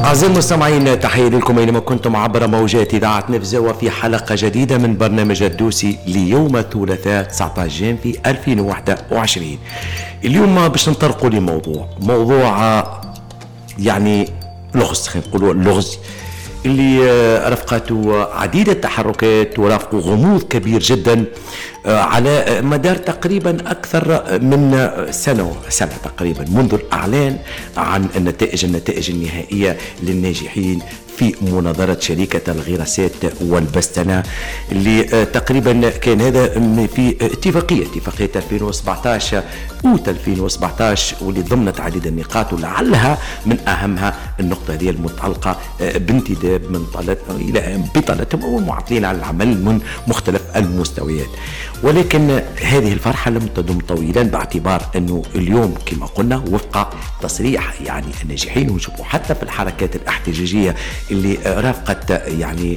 أعزائي المستمعين، تحية لكم أينما كنتم عبر موجات إذاعة نفزاوة في حلقة جديدة من برنامج الدوسي ليوم الثلاثاء 19 جانفي 2021. اليوم باش نطرقوا لموضوع يعني لغز، خلينا نقولوا اللغز اللي رافقته عديد التحركات ورافقه غموض كبير جدا على مدار تقريبا أكثر من سنة تقريبا منذ الإعلان عن النتائج النهائية للناجحين في مناظرة شركة الغراسات والبستنة اللي تقريبا كان هذا في اتفاقية 2017 أوت 2017 واللي ضمنت عديد النقاط ولعلها من أهمها النقطة هذه المتعلقة بانتداب من بطالتهم أو المعطلين عن العمل من مختلف المستويات. ولكن هذه الفرحة لم تدم طويلا باعتبار أنه اليوم كما قلنا وفق تصريح يعني الناجحين، ونشوفوا حتى في الحركات الاحتجاجية اللي رافقت يعني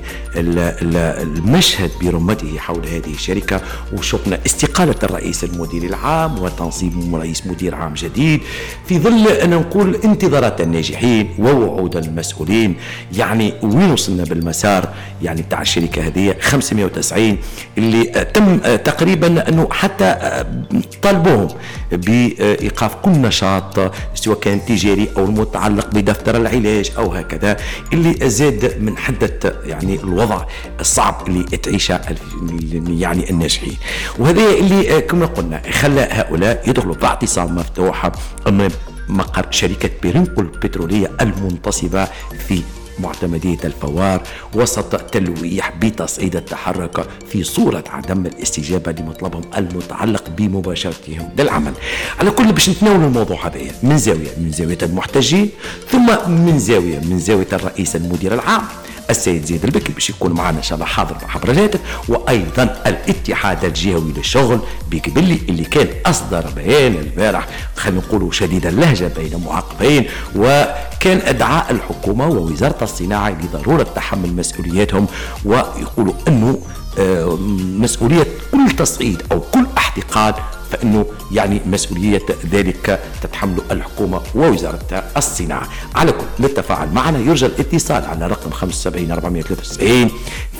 المشهد برمته حول هذه الشركة، وشفنا استقالة الرئيس المدير العام وتنصيب رئيس مدير عام جديد في ظل أن نقول انتظارات الناجحين ووعود المسؤولين. يعني وين وصلنا بالمسار يعني بتاع الشركة هذه 590 اللي تم تقريبا أنه حتى طالبوهم بإيقاف كل نشاط سواء كان تجاري أو المتعلق بدفتر العلاج أو هكذا، اللي زاد من حدة يعني الوضع الصعب اللي تعيشه يعني الناجحين. وهذا اللي كما قلنا خلى هؤلاء يدخلوا في اعتصام مفتوح أمام مقر شركة بيرينكو البترولية المنتصبة في معتمدية الفوار وسط تلويح بتصعيد التحرك في صورة عدم الاستجابة لمطلبهم المتعلق بمباشرتهم للعمل. على كل باش نتناول الموضوع هذا من زاوية المحتجين، ثم من زاوية الرئيس المدير العام السيد زيد البكري باش يكون معنا ان شاء الله حاضر عبر الهاتف، وايضا الاتحاد الجهوي للشغل بقبلي اللي كان اصدر بيان البارح خلينا نقولوا شديد اللهجه بين معاقبين، وكان ادعاء الحكومه ووزاره الصناعه لضروره تحمل مسؤولياتهم، ويقولوا انه مسؤوليه كل تصعيد او كل احتقان فإنه يعني مسؤولية ذلك تتحمل الحكومة ووزارة الصناعة. على كل للتفاعل معنا يرجى الاتصال على رقم 75 493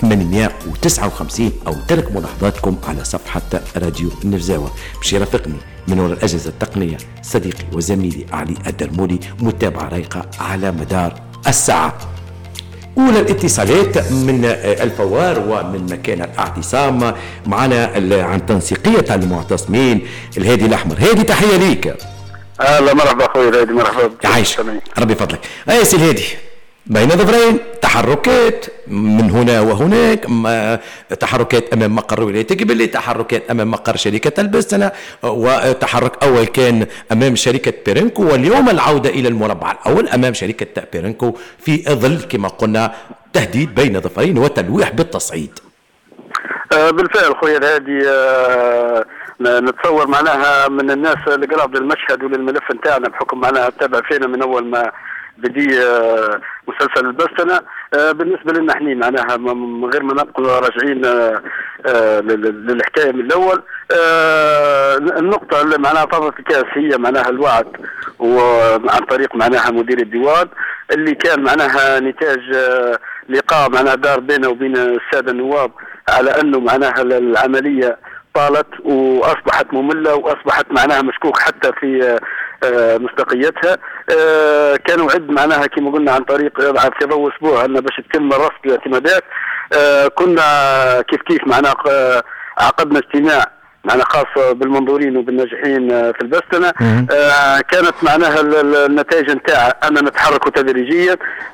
859 أو ترك ملاحظاتكم على صفحة راديو النفزاوة. باش يرافقني من وراء الأجهزة التقنية صديقي وزميلي علي الدرمولي، متابعة رايقة على مدار الساعة. أولى الاتصالات من الفوار ومن مكان الاعتصام معنا عن تنسيقية المعتصمين الهادي الأحمر. هادي تحية ليك. أهلا مرحبا أخوي الهادي، مرحبا. عايش ربي فضلك. يا سي الهادي، بين ظفرين تحركات من هنا وهناك، تحركات أمام مقر ولاية قبلي، تحركات أمام مقر شركة البستنة، وتحرك أول كان أمام شركة بيرينكو، واليوم العودة إلى المربع الأول أمام شركة بيرينكو في ظل كما قلنا تهديد بين ظفرين وتلويح بالتصعيد. بالفعل خويا الهادي، نتصور معناها من الناس اللي قراب للمشهد وللملف نتاعنا بحكم معناها تابع فينا من أول ما بدي مسلسل البستنة. بالنسبة لنا احنا معناها من غير ما نبقى راجعين للحكاية من الأول، النقطة اللي معناها فضلت الكاس هي معناها الوعد وعن طريق معناها مدير الديوان اللي كان معناها نتاج لقاء معناها دار بينه وبين السادة النواب على أنه معناها العملية طالت وأصبحت مملة وأصبحت معناها مشكوك حتى في مصداقيتها. كانوا عد معناها كما قلنا عن طريق في ضوء اسبوع ان باش تتم رصد الاعتمادات. كنا كيف معناها عقدنا اجتماع معناها خاص بالمنظورين وبالناجحين في البستنة. كانت معناها النتائج نتاعها أننا نتحرك تدريجيا.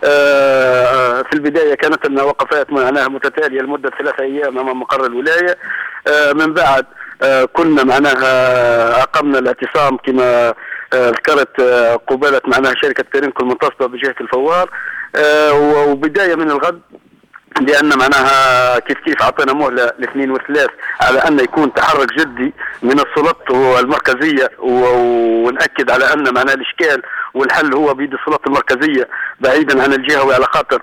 في البداية كانت لنا وقفات معناها متتالية لمدة 3 أيام أمام مقر الولاية. من بعد كنا معناها أقمنا الاعتصام كما ذكرت قبالة معناها شركة بيرينكو المنتصبة بجهة الفوار. وبداية من الغد لأن معناها كيف عطينا مهلة لاثنين وثلاث على أن يكون تحرك جدي من السلطات المركزية، ونأكد على أن معناها الإشكال والحل هو بيد السلطات المركزية بعيدا عن الجهوي، على خاطر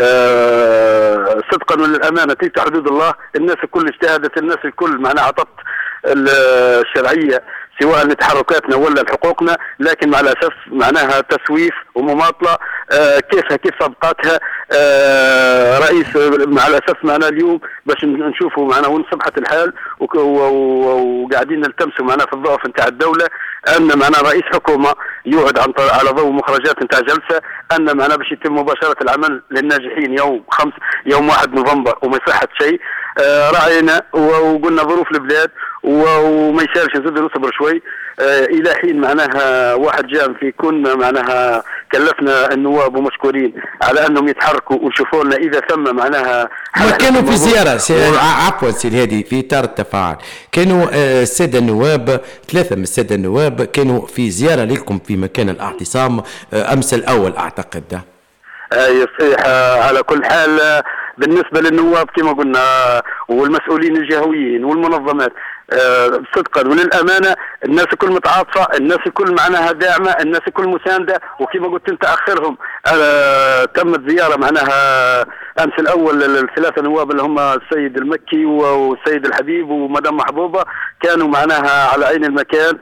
صدقا وللأمانة تلك حدود الله. الناس الكل اجتهدت، الناس الكل معناها عطت الشرعية سواء لتحركاتنا ولا لحقوقنا، لكن على أساس معناها تسويف ومماطلة كيف سبقاتها رئيس، مع الاسف معنا اليوم باش نشوفوا معنا وين صبحت الحال، وقاعدين نلتمسوا معنا في الضعف نتاع الدوله، ان معنا رئيس حكومه يوعد على ضوء مخرجات نتاع جلسه ان معنا باش يتم مباشره العمل للناجحين يوم 1 نوفمبر، وما يصحت شيء. راعينا وقلنا ظروف البلاد وما يسالش نزيد نصبر شوي الى حين معناها واحد جام في كنا معناها كلفنا النواب ومشكورين على انهم يتحركوا ويشوفوا لنا اذا ثم معناها كانوا في زياره عفوا سي الهادي في اطار التفاعل، كانوا الساده النواب 3 من الساده النواب كانوا في زياره لكم في مكان الاعتصام امس الاول اعتقد ده. صحيح. على كل حال بالنسبه للنواب كما قلنا والمسؤولين الجهويين والمنظمات صدقا وللامانه الناس الكل متعاطفه، الناس الكل معناها داعمه، الناس الكل مسانده، وكما قلت انت اخرهم تمت زياره معناها امس الاول الثلاثه نواب اللي هم السيد المكي والسيد الحبيب ومدام محبوبه، كانوا معناها على عين المكان،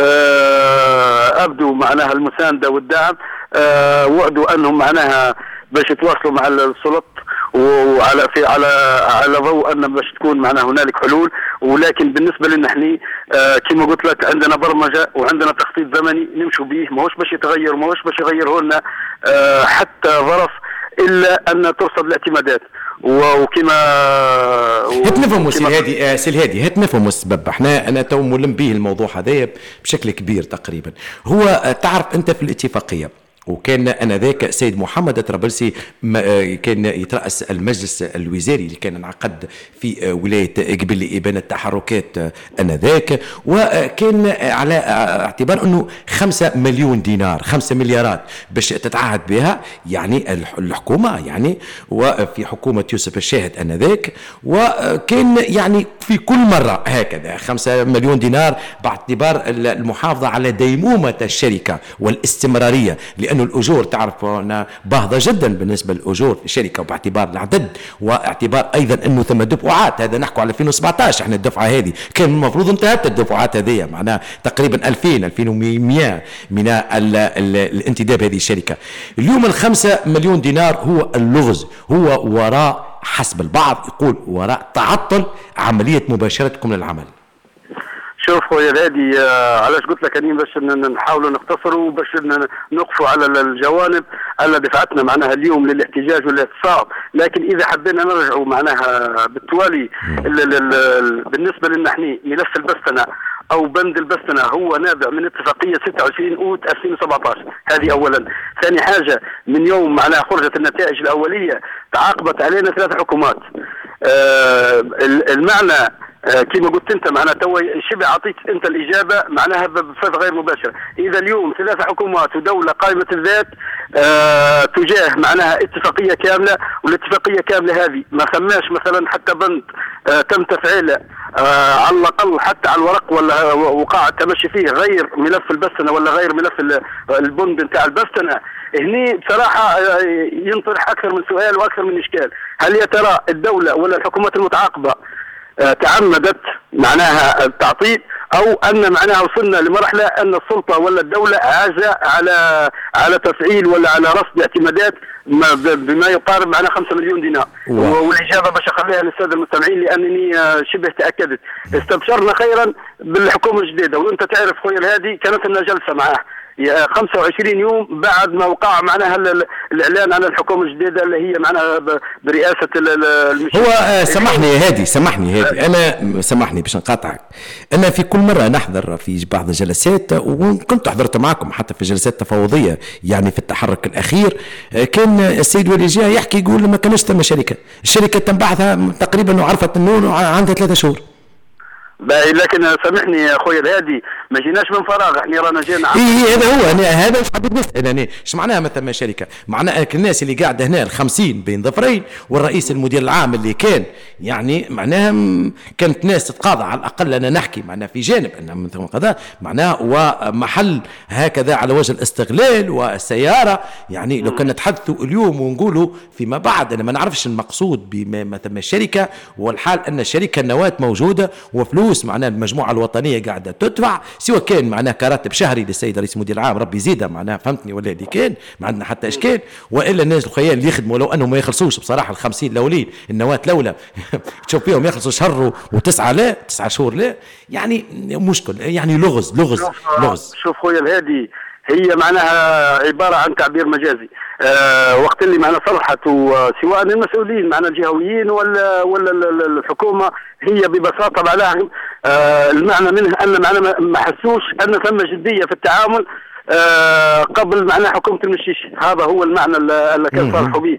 ابدوا معناها المسانده والدعم، وعدوا انهم معناها باش يتواصلوا مع السلطات وعلى على ضوء ان باش تكون معنا هنالك حلول. ولكن بالنسبه لنا احنا كما قلت لك عندنا برمجه وعندنا تخطيط زمني نمشوا به، ماهوش باش يتغير، ماهوش باش يغيره لنا حتى ظرف الا ان ترصد الاعتمادات. وكما هتنفهموا سي الهادي هتنفهموا السبب. انا تو ملم به الموضوع هذايا بشكل كبير تقريبا. هو تعرف انت في الاتفاقيه وكان انذاك سيد محمد الطرابلسي كان يترأس المجلس الوزاري اللي كان انعقد في ولاية قبل لإبانة التحركات انذاك، وكان على اعتبار انه 5 مليون دينار 5 مليارات باش تتعهد بها يعني الحكومة يعني، وفي حكومة يوسف الشاهد انذاك، وكان يعني في كل مرة هكذا 5 مليون دينار باعتبار المحافظة على ديمومة الشركة والاستمرارية، لأنه الأجور تعرف أنها باهظة جدا بالنسبة للأجور في الشركة، وباعتبار العدد واعتبار أيضا أنه ثم دفعات. هذا نحكوا على 2017 احنا الدفعة هذه كان المفروض انتهت الدفعات هذه، معناها تقريبا 2100 من الانتداب هذه الشركة. اليوم 5 مليون دينار هو اللغز، هو وراء حسب البعض يقول وراء تعطل عملية مباشرتكم للعمل. شوف خويا الهادي علاش قلت لك اني باش نحاولوا نختصروا باش نقفوا على الجوانب اللي دفعتنا معناها اليوم للاحتجاج والاعتصام، لكن اذا حبينا نرجعوا معناها بالتوالي بالنسبه لنا احنا ملف البستنه او بند البستنه هو نابع من اتفاقيه 26 اوت 2017. هذه اولا. ثاني حاجه من يوم معناها خرجت النتائج الاوليه تعاقبت علينا 3 حكومات. المعنى كما قلت انت معناها تو شبه اعطيت انت الاجابه معناها بصفه غير مباشره. اذا اليوم 3 حكومات ودوله قائمه الذات تجاه معناها اتفاقيه كامله، والاتفاقيه كامله هذه ما ثماش مثلا حتى بند تم تفعيله على الاقل حتى على الورق ولا وقع التمشي فيه غير ملف البستنه ولا غير ملف البند نتاع البستنه. هني بصراحه ينطرح اكثر من سؤال واكثر من اشكال. هل يا ترى الدوله ولا الحكومات المتعاقبه تعمدت معناها التعطيل، او ان معناها وصلنا لمرحله ان السلطه ولا الدوله عاجزه على تفعيل ولا على رصد اعتمادات بما يقارب معناها 5 مليون دينار. والاجابه باش اخليها للساده المستمعين لانني شبه تاكدت. استبشرنا خيرا بالحكومه الجديده، وانت تعرف خويا الهادي كانت لنا جلسه معاه 25 يوم بعد ما وقع معناها الاعلان عن الحكومه الجديده اللي هي معناها برئاسه هو سامحني هادي انا سامحني باش نقاطعك. انا في كل مره نحضر في بعض الجلسات وكنت حضرت معكم حتى في جلسات تفاوضيه يعني في التحرك الاخير، كان السيد ولي جهه يحكي يقول ما كانش ثم الشركه تم بعثها تقريبا وعرفت انه عندها 3 شهور. لكن سامحني يا اخويا الهادي ما جيناش من فراغ، احنا رانا جينا هذا مش حبيت نسال انا ايش معناها مثلا شركه، معناها الناس اللي قاعده هنا 50 بين ظفرين والرئيس المدير العام اللي كان يعني معناها كانت ناس تتقاضى على الاقل. انا نحكي معناها في جانب ان مثلا كذا معناها ومحل هكذا على وجه الاستغلال والسياره. يعني لو كنا نتحدثوا اليوم ونقولوا فيما بعد انا ما نعرفش المقصود بما ثم الشركه، والحال ان الشركه النواه موجوده وفلوس فلوس معناها المجموعة الوطنية قاعدة تدفع، سواء كان معناها كراتب شهري للسيد رئيس المدير العام ربي يزيدها معناها، فهمتني ولا اللي كان ما عندنا حتى إشكال، وإلا الناس الخيال اللي يخدموا لو أنهم ما يخلصوش بصراحة ال50 الأولين النواة الأولى تشوف فيهم يخلصوا شهر و9 لا 9 شهور لا، يعني مشكل يعني لغز. شوف خويا الهادي، هي معناها عبارة عن تعبير مجازي. وقت اللي معنا صرحت سواء المسؤولين معنا الجهويين ولا الحكومة، هي ببساطة معناها المعنى منها أن معنا ما حسوش أن ثم جدية في التعامل قبل معنا حكومة المشيش. هذا هو المعنى اللي كان صالحوا به.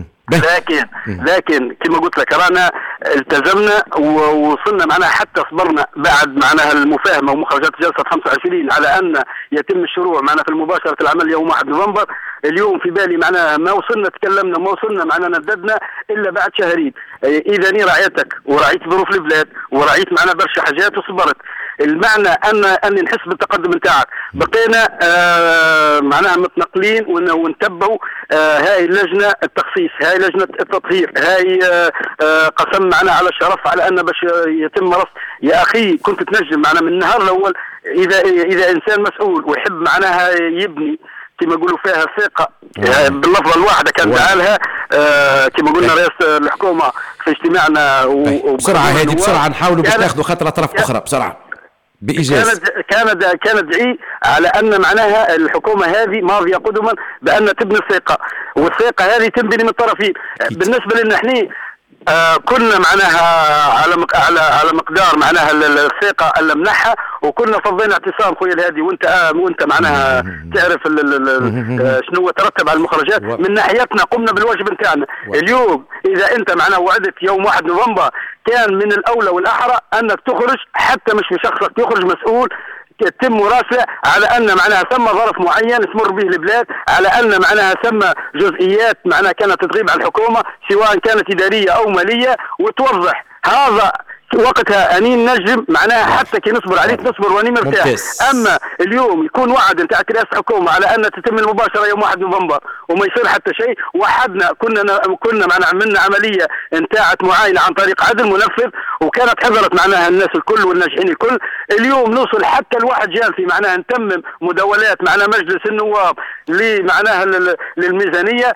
لكن كما قلت لك رانا التزمنا ووصلنا معناها حتى صبرنا بعد معناها المفاهمه ومخرجات جلسه 25 على ان يتم الشروع معنا في المباشره العمل يوم 1 نوفمبر. اليوم في بالي معناها ما وصلنا تكلمنا ما وصلنا معنا نددنا الا بعد شهرين. اذا راعيتك ورعيت ظروف البلاد ورعيت معنا برشا حاجات وصبرت. المعنى اني نحس بالتقدم نتاعك. بقينا معناها متنقلين ونتبعوا هاي لجنه التخصيص، هاي لجنه التطهير، هاي قسم معنا على الشرف على ان باش يتم رصد. يا اخي كنت تنجم معنا من النهار الاول اذا انسان مسؤول ويحب معناها يبني كما يقولوا فيها ثقة باللفظة الواحدة كان تعالها كما قلنا رئيس الحكومة في اجتماعنا. بسرعة هذه بسرعة نحاولوا باش ناخذوا خطر أطراف أخرى بسرعة بإيجاز. كانت دعي على أن معناها الحكومة هذه ماضية قدما بأن تبني الثقة، والثقة هذه تنبني من الطرفين. بالنسبة لنا احنا كنا معناها على مقدار معناها الثقة اللي منحها، وكنا فضينا اعتصام خويا الهادي وانت معناها تعرف شنو ترتب على المخرجات. من ناحيتنا قمنا بالواجب نتاعنا. اليوم اذا انت معناها وعدت يوم 1 نوفمبر كان من الاولى والاحرى انك تخرج، حتى مش بشخصك، تخرج مسؤول يتم مراسلة على أن معناها ثم ظرف معين تمر به البلاد، على أن معناها ثم جزئيات معناها كانت تغيب عن الحكومة سواء كانت إدارية أو مالية وتوضح. هذا وقتها أني نجم معناها حتى كي نصبر عليك نصبر واني مرتاح. أما اليوم يكون وعد نتاع رئاسة الحكومة على أن تتم المباشرة يوم 1 نوفمبر وما يصير حتى شيء. وحدنا كنا معناها عملنا عملية انتاعت معاينة عن طريق عدل منفذ، وكانت حضرت معناها الناس الكل والناجحين الكل. اليوم نوصل حتى الواحد جانفي معناها نتمم مداولات معناها مجلس النواب لمعناها للميزانية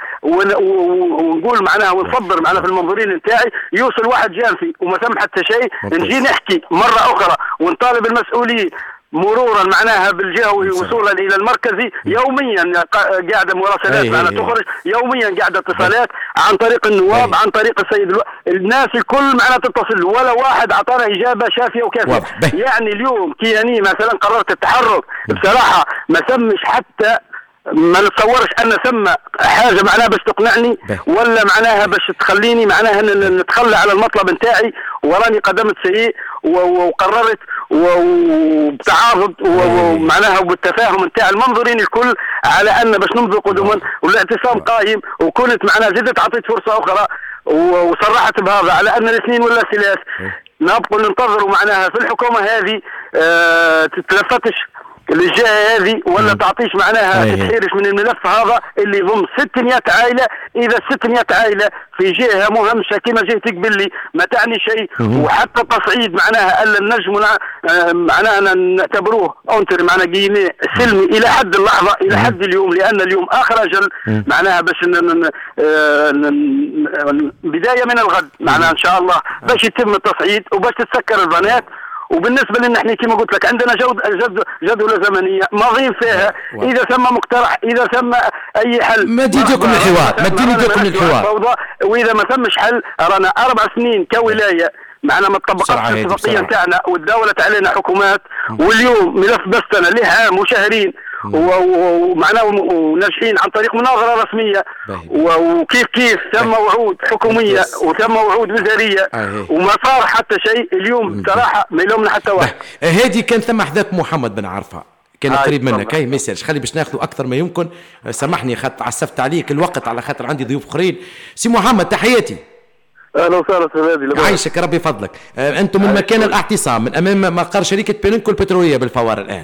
ونقول معناها ونصبر معناها في المنظورين نتاعي. يوصل واحد جانفي وما ثم حتى شيء، نجي نحكي مرة أخرى ونطالب المسؤولين مرورا معناها بالجهوي وصولا الى المركزي يوميا قاعده مراسلات معناها تخرج يوميا قاعده اتصالات عن طريق النواب عن طريق السيد الناس الكل معناها تتصل، ولا واحد اعطانا اجابه شافيه وكافيه. يعني اليوم كياني مثلا قررت التحرك بصراحه ما سمش حتى ما نتصورش ان ثم حاجه معناها باش تقنعني ولا معناها باش تخليني معناها نتخلى على المطلب نتاعي، وراني قدمت سيء وقررت وبتعاضد ومعناها وبالتفاهم نتاع المنظرين الكل على ان باش نمضي قدما والاعتصام قائم. وكنت معناها زدت عطيت فرصه اخرى وصرحت بهذا على ان الاثنين ولا ثلاث نبقوا ننتظروا معناها في الحكومه هذه تتلفتش للجهة هذه ولا تعطيش معناها تتحيرش من الملف هذا اللي يضم 600 عائلة. إذا 600 عائلة في جهة مهمشة كما جهتك باللي ما تعني شيء، وحتى التصعيد معناها ألا النجم معناها نعتبروه أنتر معناها قيمة سلمي إلى حد اللحظة إلى حد اليوم، لأن اليوم آخر أجل معناها باش بداية من الغد معناها إن شاء الله باش يتم التصعيد وباش تتسكر البنات. وبالنسبه لنا احنا كما قلت لك عندنا جدوله زمنيه ماضيين فيها. اذا ثم مقترح اذا ثم اي حل ما تجيكم الحوار ما تجيكم الحوار، واذا ما ثمش حل رانا 4 سنين كولايه معنا ما تطبقتش الاتفاقيه نتاعنا وتداولت علينا حكومات. واليوم ملف بستنا له عام وشهرين ومعناه وناجحين عن طريق مناظره رسميه وكيف ثم وعود حكوميه وثم وعود وزاريه وما صار حتى شيء. اليوم بصراحه ما يلومنا حتى واحد. هذه كان ثم حذاك محمد بن عرفه كان قريب منك. ما يسالش خلي باش ناخذوا اكثر ما يمكن. سامحني خاطر عسفت عليك الوقت على خاطر عندي ضيوف اخرين. سي محمد تحياتي. اهلا وسهلا سيدي. عايشك ربي فضلك. انتم من مكان الاعتصام من امام مقر شركه بينكو البتروليه بالفوار الان.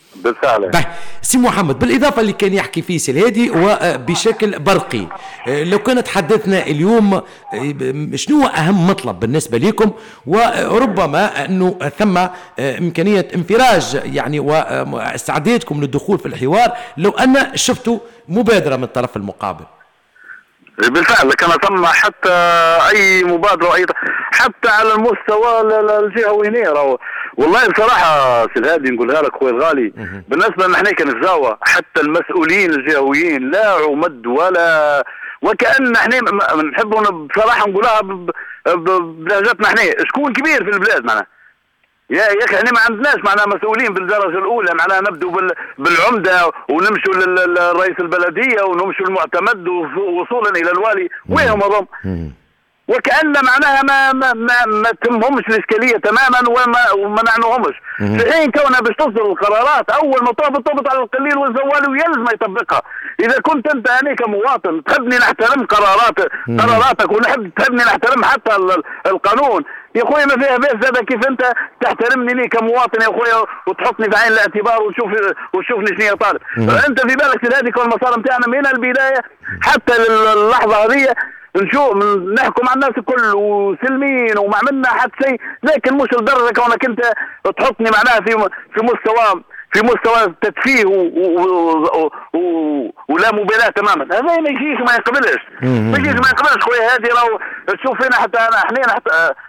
بالفعل. سي محمد، بالإضافة اللي كان يحكي فيه سي الهادي وبشكل برقي، لو كانت تحدثنا اليوم شنو أهم مطلب بالنسبة لكم، وربما أنه ثم إمكانية انفراج يعني واستعدادكم للدخول في الحوار لو أن شفتوا مبادرة من الطرف المقابل؟ بالفعل كان ثم حتى اي مبادره حتى على المستوى الجهوي نيره. والله بصراحه سي الهادي نقولها لك خويا الغالي، بالنسبه لنا احنا كنزاوة حتى المسؤولين الجهويين لا عمد ولا وكأن احنا نحبوا بصراحه نقولها بلهجتنا احنا شكون كبير في البلاد معنا. يا اخي احنا ما عندناش معناها مسؤولين بالدرجه الاولى، معناها نبدو بالعمده ونمشوا للرئيس البلديه ونمشوا المعتمد وصولا الى الوالي ويهم اظن. وكأن معناها ما تمهمش الاشكاليه تماما وما نعنوهمش. في حين كونها باش تصدر القرارات اول ما تهبط على القليل والزوال ويلزم يطبقها. اذا كنت انت انا كمواطن تحبني نحترم قراراتك تحبني نحترم حتى القانون، يا اخويا ما فيها بأس هذا كيف انت تحترمني لي كمواطن يا اخويا وتحطني في عين الاعتبار وتشوفني شنو طالب. انت في بالك هذه كل المسار نتاعنا من البدايه حتى اللحظه هذه نشوف نحكم على الناس الكل وسلمين وما عملنا حتى شيء، لكن مش لدرجه كونك انت تحطني معناها في مستوى تدفيه ولا مبالاه تماما. هذا ما يجيش ما يقبلش خويا هذه. لو تشوف هنا حتى احنا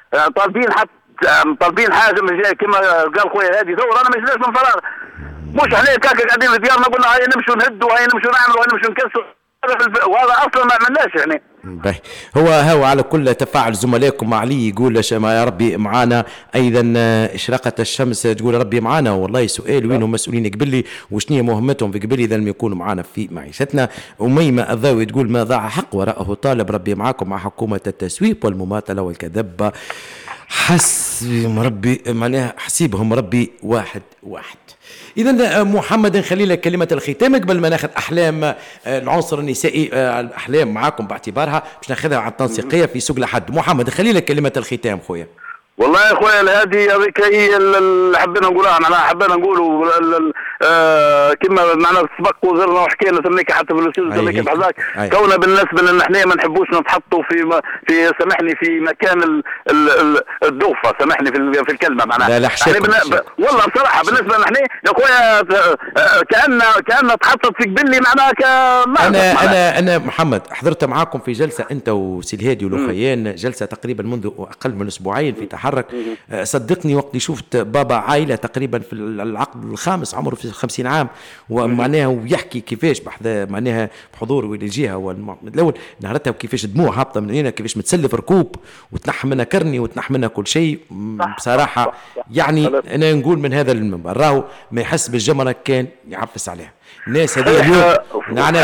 طالبين حاجه من جاي كما قال خويا هذه ثوره. انا ما جيناش من فراغ، مش احنا كاكا قاعدين في ديارنا قلنا هاي نمشوا نهدوا هاي نمشوا نعملوا هاي نمشوا نكسروا، وهذا اصلا ما عملناش يعني. هو على كل تفاعل زملائكم مع علي يقول يا ربي معانا ايضا اشراقة الشمس تقول ربي معانا. والله سؤال وين هم مسؤولين قبلي وشنية مهمتهم في قبلي اذا لم يكونوا معانا في معيشتنا. أميمة الضاوي تقول ما ضاع حق وراءه طالب ربي معاكم مع حكومة التسويب والمماطلة والكذب حسيبهم ربي واحد. إذا محمد نخلي لك كلمة الختام قبل ما ناخذ أحلام العنصر النسائي الأحلام معاكم باعتبارها باش ناخذها على التنسيقية في سوق الأحد. محمد نخلي لك كلمة الختام خويا. والله يا خويا هذه هذيك هي اللي حبينا نقولها، معناها حبينا نقولوا كما معناها سبق وزرنا وحكينا ثميك حتى في الاستوديو ثميك بحذاك كونها بالنسبه لنا احنا ما نحبوش نتحطوا في سامحني في مكان الدوفه، سامحني في الكلمه معناها. لا والله بصراحه بالنسبه لنا احنا يا خويا كأن تحطت في قبلي معناها انا محمد حضرت معاكم في جلسه انت وسي الهادي ولوخيان، جلسه تقريبا منذ اقل من اسبوعين في تحرك. صدقني وقت اللي شفت بابا عائله تقريبا في العقد الخامس عمره في 50 عام ومعناها ويحكي كيفاش معناها بحضور والجهه والاول نهارتها وكيفاش دموع هابطه من هنا، كيفاش متسلف ركوب وتنح منها كرني وتنح منها كل شيء بصراحه. يعني انا نقول من هذا المنبر راهو ما يحس بالجمره كان يعفس عليها الناس هذه اليوم. نعنى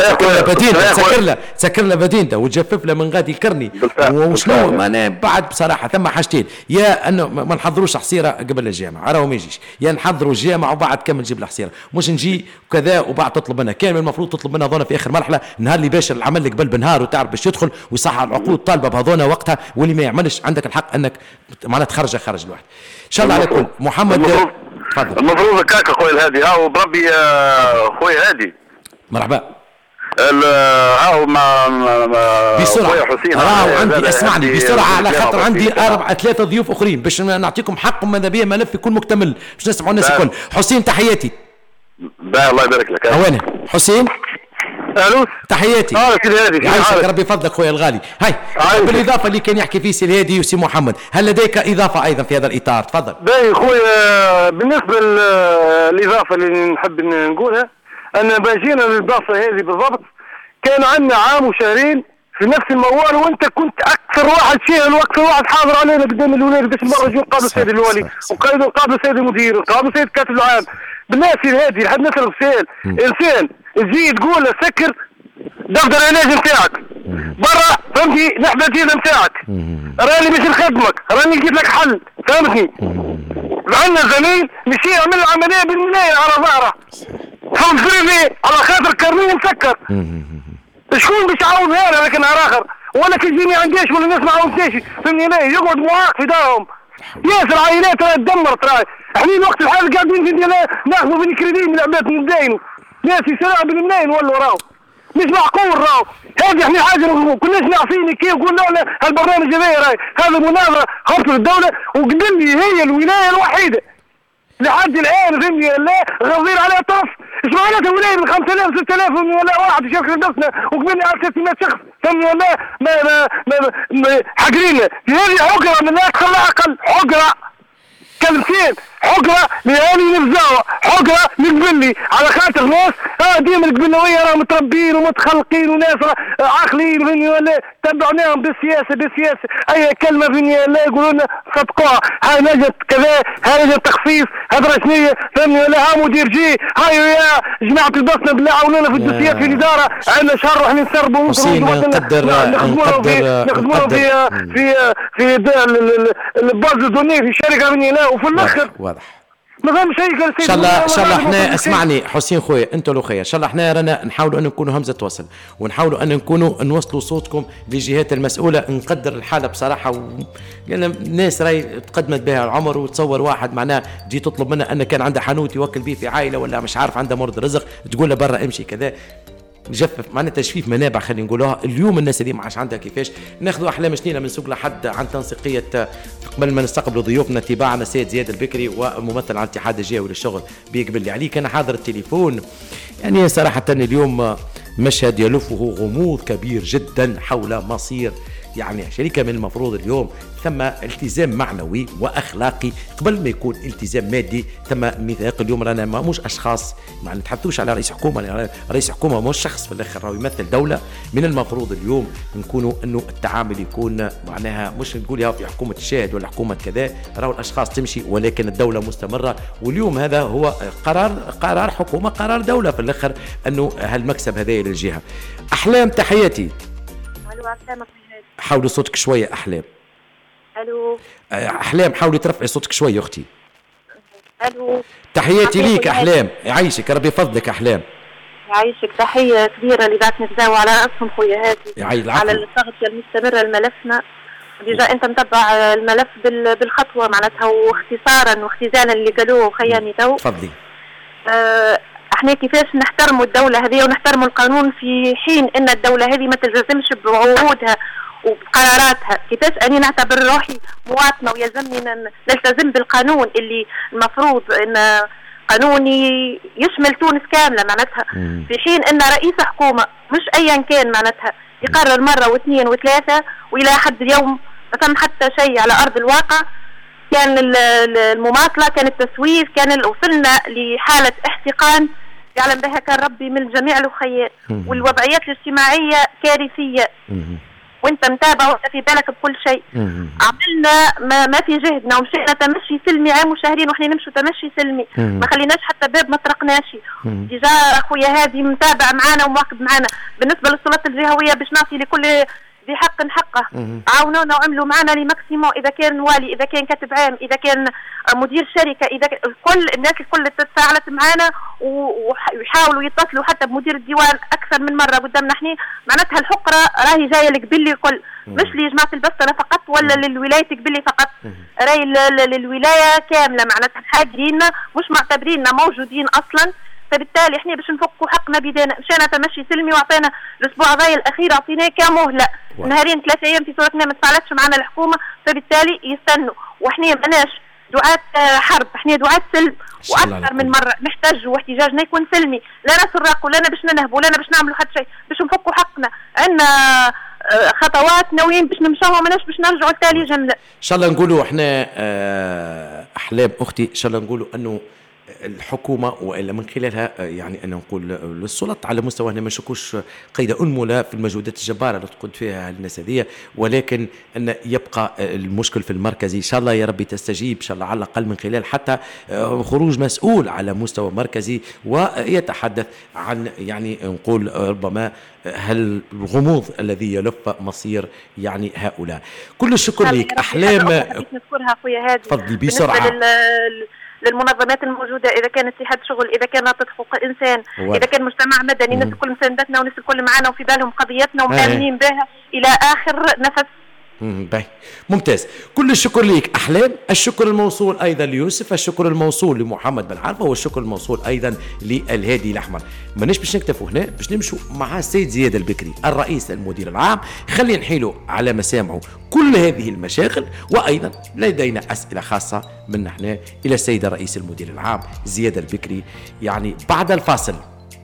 تسكر لها بدينته وتجفف لها من غادي الكرني وشنو معناها بعد. بصراحه ثم حاجتين، يا انه ما نحضروش حصيره قبل الجامعه راهو ما يجيش، يا نحضروا الجامعه وبعد كمل نجيب الحصيره، مش نجي كذا وبعد تطلب منها. كان المفروض تطلب منها ظونه في اخر مرحله نهار اللي باشر العمل لك قبل بنهار وتعرف باش تدخل ويصحح العقود طالبه بهذونا وقتها، واللي ما يعملش عندك الحق انك معناها خرج الواحد. ان شاء الله على كل محمد تفضل. المفروض هكاك اخويا الهادي هاو بربي اخويا هادي مرحبا. هاو بسرعه راهو عندي اسمعني بسرعه على خاطر عندي 3 ضيوف اخرين باش نعطيكم حقكم ماذا بيا ملف يكون مكتمل باش نسمعوا الناس الكل. حسين تحياتي. الله يبارك لك. اوانه حسين الو تحياتي. سي الهادي يعيشك ربي يفضلك خويا الغالي. هاي بالاضافه اللي كان يحكي فيه سي الهادي وسي محمد، هل لديك اضافه ايضا في هذا الاطار؟ تفضل. باهي خويا، بالنسبه للاضافه اللي نحب نقولها ان باجينا للاضافه هذه بالضبط كان عندنا عام وشهرين في نفس الموال وانت كنت اكثر واحد شاهد واكثر واحد حاضر علينا قدام الولاد باش المره الجايه نقابل السيد الوالي ونقابل السيد المدير ونقابل السيد كاتب العام. بالناس هذه لحد نسال سؤال، انسان تجي تقول له سكر دفتر العلاج نتاعك برا فهمتي نحبه الجيزه نتاعك راني باش نخدمك راني لقيت لك حل فهمتني. عندنا زميل مشي يعمل العمليه بالملايه على ظهره فهمت فريفي على خاطر كرنيه مسكر. شكون باش يعاونها له لكن نهار اخر ولا كيجي ما عنديش ولا الناس ما عاونتنيش فهمني. يقعد معاق في دارهم ياسر عائلات راهي تدمرت. راهي احنا الوقت الحالي قاعدين في ناخذوا بالكريدي من العباد نداينوا ناس يسرقوا بالملايين ولا راهو مش معقول راهو. هذه احنا حاجه ما كناش نعرفين كيف قلنا لنا هالبرنامج هذا مناظره خاصه الدوله وقبل لي هي الولايه الوحيده لحد الان فهمني لا غير عليها طرف. ايش معناتها ولايه من 5000 6000 ولا واحد يشارك نفسنا وقبلنا على 300 شخص فهمني ولا ما حاقرين هذه حقره من اقل اقل حقره كلمتين حقره لهاني نفزاوه حقره نقبلي على خاطر ناس ديما القبلويه راهم متربين ومتخلقين وناس عاقلين فيني ولا تبعناهم بالسياسه اي كلمه فيني لا يقولوا لنا صدقوها هاي نجت كذا هاي نجت تخفيف هذا شنية فهمني ولا ها مدير جي هاي يا جماعه البصنه بالله عاونونا في الدوسيات في الاداره عندنا شهر راح نسربوا نخدموا في الباز دوني في الشركه فيني لا وفي الاخر واضح ما فهمش شيء. ان شاء الله احنا اسمعني حسين خويا انتوا لو خير ان شاء الله احنا رانا نحاولوا ان نكونوا همزه وصل ونحاولوا ان نكونوا نوصلوا صوتكم للجهات المسؤوله. نقدر الحاله بصراحه لان الناس راهي تقدمت بها العمر وتصور واحد معناه تجي تطلب منه ان كان عنده حانوت يوكل به في عائله ولا مش عارف عنده مرض رزق تقول له برا امشي كذا نجفف معنا تجفيف منابع خلينا نقولوها. اليوم الناس اللي ما عادش عندها كيفاش ناخذوا احلام شنينه من سوق لحد عن تنسيقيه. قبل ما نستقبلوا ضيوفنا تباعنا سيد زياد البكري وممثل عن الاتحاد الجهوي للشغل بيقبل لي عليك انا حاضر التليفون. يعني صراحه اليوم مشهد يلفه غموض كبير جدا حول مصير يعني شركة من المفروض اليوم ثم التزام معنوي وأخلاقي قبل ما يكون التزام مادي. ثم ميثاق اليوم رانا مش أشخاص ما نتحدثوش على رئيس حكومة. رئيس حكومة مش شخص في الآخر راهو يمثل دولة. من المفروض اليوم نكونوا أنه التعامل يكون معناها مش نقول يا في حكومة الشاهد ولا حكومة كذا راهو الأشخاص تمشي ولكن الدولة مستمرة. واليوم هذا هو قرار حكومة قرار دولة في الآخر أنه هالمكسب هذا للجهة. أحلام تحياتي. حاولي صوتك شوية أحلام. ألو أحلام حاولي ترفعي صوتك شوية أختي. ألو تحياتي ليك أحلام يعيشك ربي يفضلك أحلام. يعيشك تحية كبيرة اللي بعت نتزاوى على رأسهم خويا هادي على التغطية المستمرة لملفنا. ديجا أنت متبع الملف بالخطوة معناتها واختصارا واختزالا اللي قالوه خياني تو. تفضلي. احنا كيفاش نحترموا الدولة هذه ونحترموا القانون في حين ان الدولة هذه ما تلتزمش بعهودها وبقراراتها. كيفاش اني نعتبر روحي مواطنة ويلزمني نلتزم بالقانون اللي المفروض ان قانوني يشمل تونس كاملة معناتها في حين ان رئيس حكومة مش ايا كان معناتها يقرر مرة واثنين وثلاثة والى حد اليوم ما تم حتى شيء على ارض الواقع. كان المماطلة كان التسويف كان وصلنا لحالة احتقان يعلم بها كان ربي من جميع الخيال. والوضعيات الاجتماعية كارثية وانت متابع وانت في بالك بكل شيء. عملنا ما في جهدنا ومشينا تمشي سلمي عام وشهرين واحنا نمشوا تمشي سلمي ما خليناش حتى باب ما طرقناش. ديجا اخويا هادي متابع معانا ومواكب معانا. بالنسبة للسلطات الجهوية باش نعطي لكل ذي حق حقه عاونونا وعملوا معنا لماكسيموم. اذا كان والي اذا كان كاتب عام اذا كان مدير شركه اذا كل الناس الكل تفاعلت معنا ويحاولوا يتصلوا حتى بمدير الديوان اكثر من مره قدامنا. احنا معناتها الحقره راهي جايه لقبلي الكل مش لجماعه البسطنه فقط ولا للولايه قبلي فقط راهي للولايه كامله معناتها حاجريننا مش معتبريننا موجودين اصلا. فبالتالي احنا باش نفكوا حقنا بيدينا مشينا تمشي سلمي وعطينا الاسبوع هذا الاخير اعطيناه كمهله نهارين 3 ايام في صورتنا ما تفعلتش معنا الحكومه. فبالتالي يستنوا واحنا ماناش دعاة حرب احنا دعاة سلم واكثر من مره نحتاج واحتجاجنا يكون سلمي لا نسرق ولا باش ننهبوا ولا باش نعملوا حتى شيء باش نفكوا حقنا. عندنا خطوات ناويين باش نمشوا وماناش باش نرجعوا لتالي جمله. ان شاء الله نقولوا احنا احلام اختي ان شاء الله نقولوا انه الحكومة وإلا من خلالها يعني أن نقول للسلطة على مستوى أن ما نشكوش قيد أنملة في المجهودات الجبارة اللي تقود فيها الناس هذه ولكن أن يبقى المشكل في المركزي. إن شاء الله يا ربي تستجيب إن شاء الله على الأقل من خلال حتى خروج مسؤول على مستوى مركزي ويتحدث عن يعني نقول ربما هل الغموض الذي يلف مصير يعني هؤلاء. كل الشكر لك أحلام. نذكرها أخويا هادي تفضلي بسرعة. للمنظمات الموجودة إذا كان اتحاد شغل إذا كان ناطق حقوق الإنسان إذا كان مجتمع مدني الناس الكل مساندتنا والناس الكل معنا وفي بالهم قضيتنا ومآمنين بها إلى آخر نفس باهي ممتاز. كل الشكر ليك أحلام، الشكر الموصول أيضا ليوسف، الشكر الموصول لمحمد بن عرفة، والشكر الموصول أيضا للهادي الأحمر. ماناش باش نكتفوا هنا، باش نمشوا مع السيد زياد البكري الرئيس المدير العام، خلينا نحيلوا على مسامعه كل هذه المشاغل، وأيضا لدينا أسئلة خاصة من هنا إلى السيد الرئيس المدير العام زياد البكري يعني بعد الفاصل.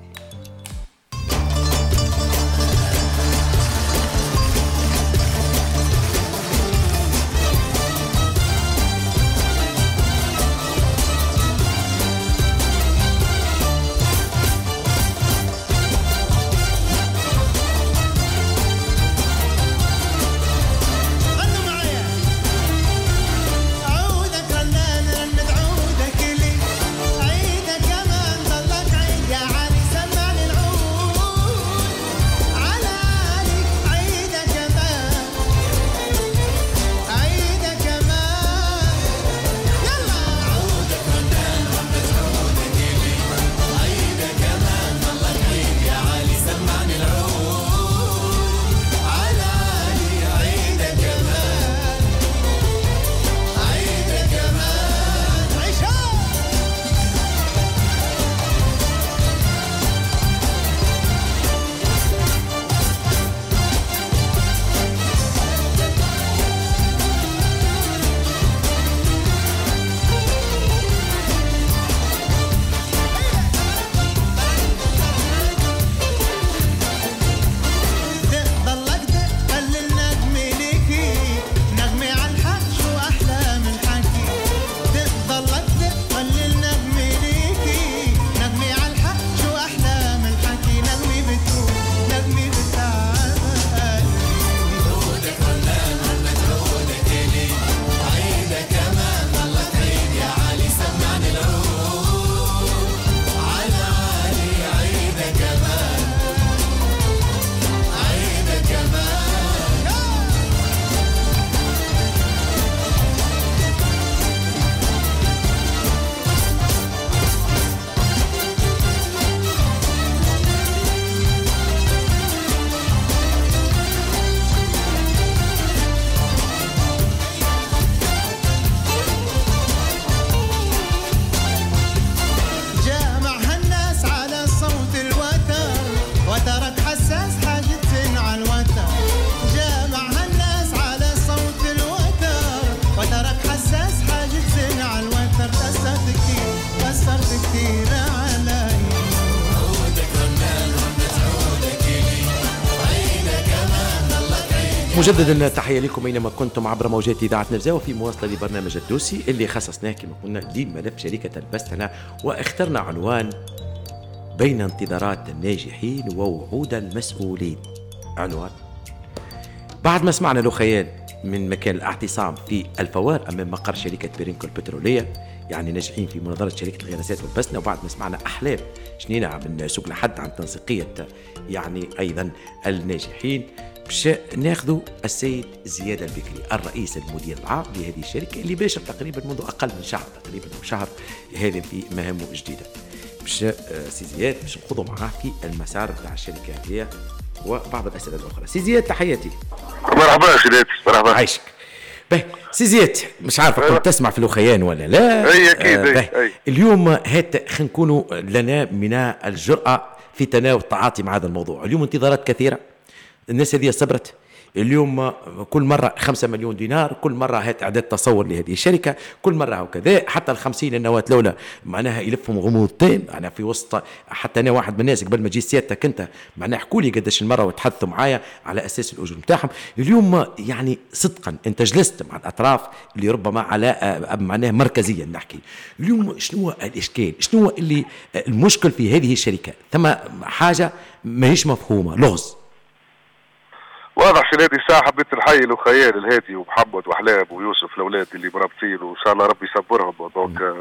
مجددا تحية لكم أينما كنتم عبر موجات إذاعة نرزاوة في مواصلة لبرنامج الدوسي اللي خصصناه كما قلنا لملف شركة البستنة، واخترنا عنوان بين انتظارات الناجحين ووعود المسؤولين. عنوان بعد ما سمعنا الأخيان من مكان الاعتصام في الفوار أمام مقر شركة بيرينكو البترولية، يعني ناجحين في مناظرة شركة الغراسات والبستنة، وبعد ما سمعنا أحلام شنينة من سوق لحد عن تنسيقية يعني أيضا الناجحين، باش ناخذوا السيد زياد البكري الرئيس المدير العام لهذه الشركة اللي باشر تقريبا منذ أقل من شهر، تقريبا شهر هذا في مهامه الجديدة. باش سي زياد باش نخوضوا معاه في المسار بتاع الشركة هذه وبعض الأسئلة الأخرى. سي زياد تحياتي. مرحبا سيداتي. مرحبا. عايشك. باهي سي زياد، مش عارف كنت تسمع في الأخيان ولا لا؟ أي أكيد. اليوم هات خلينا نكونوا لنا من الجرأة في تناول التعاطي مع هذا الموضوع. اليوم انتظارات كثيرة، الناس هذه صبرت. اليوم كل مرة 5 مليون دينار، كل مرة هات إعداد تصور لهذه الشركة، كل مرة وكذا. حتى 50 النواة الأولى معناها يلفهم غموضتين، أنا في وسط حتى أنا واحد من الناس قبل ما جي سيادتك أنت معناها حكوا لي قداش المرة وتحدثوا معايا على أساس الأجور نتاعهم. اليوم يعني صدقا أنت جلست مع الأطراف اللي ربما على معناها مركزيا نحكي، اليوم شنو الإشكال؟ شنو اللي المشكل في هذه الشركة؟ ثم حاجة ماهيش مفهومة، لغز واضح. سيدي ساعة حبيت نحيي الأخيان الهادي ومحمد وأحلام ويوسف الأولاد اللي مرابطين، وإن شاء الله ربي يصبرهم. دونك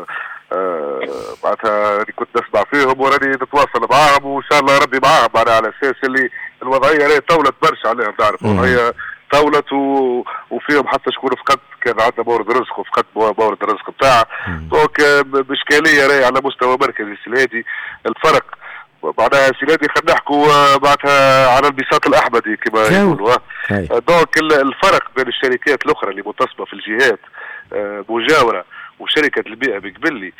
معناتها راني كنت نسمع فيهم وراني نتواصل معاهم، وإن شاء الله ربي معاهم معناها على أساس اللي الوضعية راهي طولت برشا عليهم، نعرف الوضعية طولت وفيهم حتى شكون فقد كان عندنا مورد رزق وفقد مورد الرزق بتاعه. دونك بإشكالية راهي على مستوى مركزي الهادي. الفرق معناها سيدي خلينا نحكوا معناتها على البساط الاحمدي كما يقولوا. دونك الفرق بين الشركات الاخرى اللي متصمه في الجهات مجاوره وشركه البيئه بقبلي،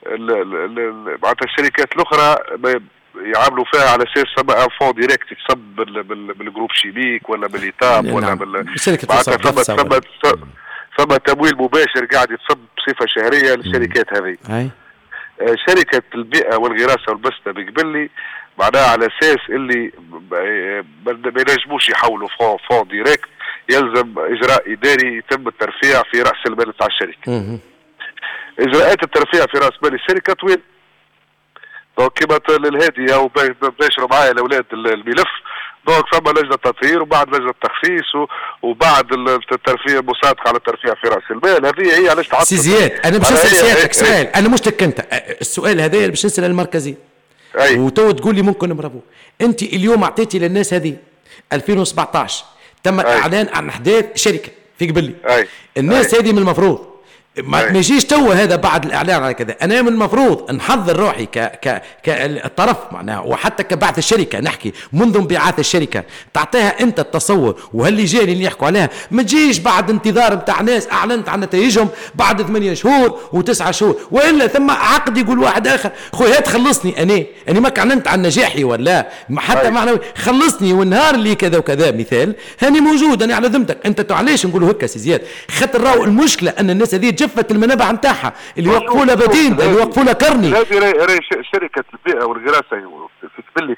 معناتها الشركات الاخرى يعاملوا فيها على اساس فما فون ديريكت يتصب بالجروب شيميك ولا بالإيتاب ولا معناتها فما تمويل مباشر قاعد يتصب بصفه شهريه للشركات هذه. شركه البيئه والغراسه والبسته بقبلي معناها على اساس اللي ما ينجموش يحولوا فون ديريكت، يلزم اجراء اداري يتم الترفيع في راس المال بتاع الشركه. اجراءات الترفيع في راس مال الشركه طويل. دونك كما الهادي او باشروا معايا الاولاد الملف، دونك فما لجنه تطهير وبعد لجنه تخصيص وبعد الترفيع المصادقه على الترفيع في راس المال. هذه هي علاش تعطل. سي زياد انا باش نسال سيادتك سؤال، انا مش لك انت السؤال هذا باش نسال المركزيه وتو تقول لي ممكن نمربو. انت اليوم اعطيتي للناس هذه 2017 تم الاعلان عن احداث شركه في قبلي. الناس هذه من المفروض ما يجيش تو هذا بعد الاعلان على كذا. انا من المفروض نحضر روحي كالطرف معناها وحتى كبعث الشركه، نحكي منذ انبعاث الشركه تعطيها انت التصور وهاللجان اللي يحكوا عليها. ما تجيش بعد انتظار نتاع ناس اعلنت عن نتائجهم بعد 8 شهور و9 شهور، والا ثم عقد يقول واحد اخر خويا تخلصني انا ما اعلنت عن نجاحي ولا حتى معنوي، خلصني والنهار اللي كذا وكذا مثال هاني موجود انا على ذمتك. انت علاش نقولوا هكا سي زياد؟ خاطر راهو المشكله ان الناس هذه جفت المنابع نتاعها اللي يوقفوا لها بدين اللي يوقفوا لها كرني. هذه شركه البيئه والغراسه في تبلك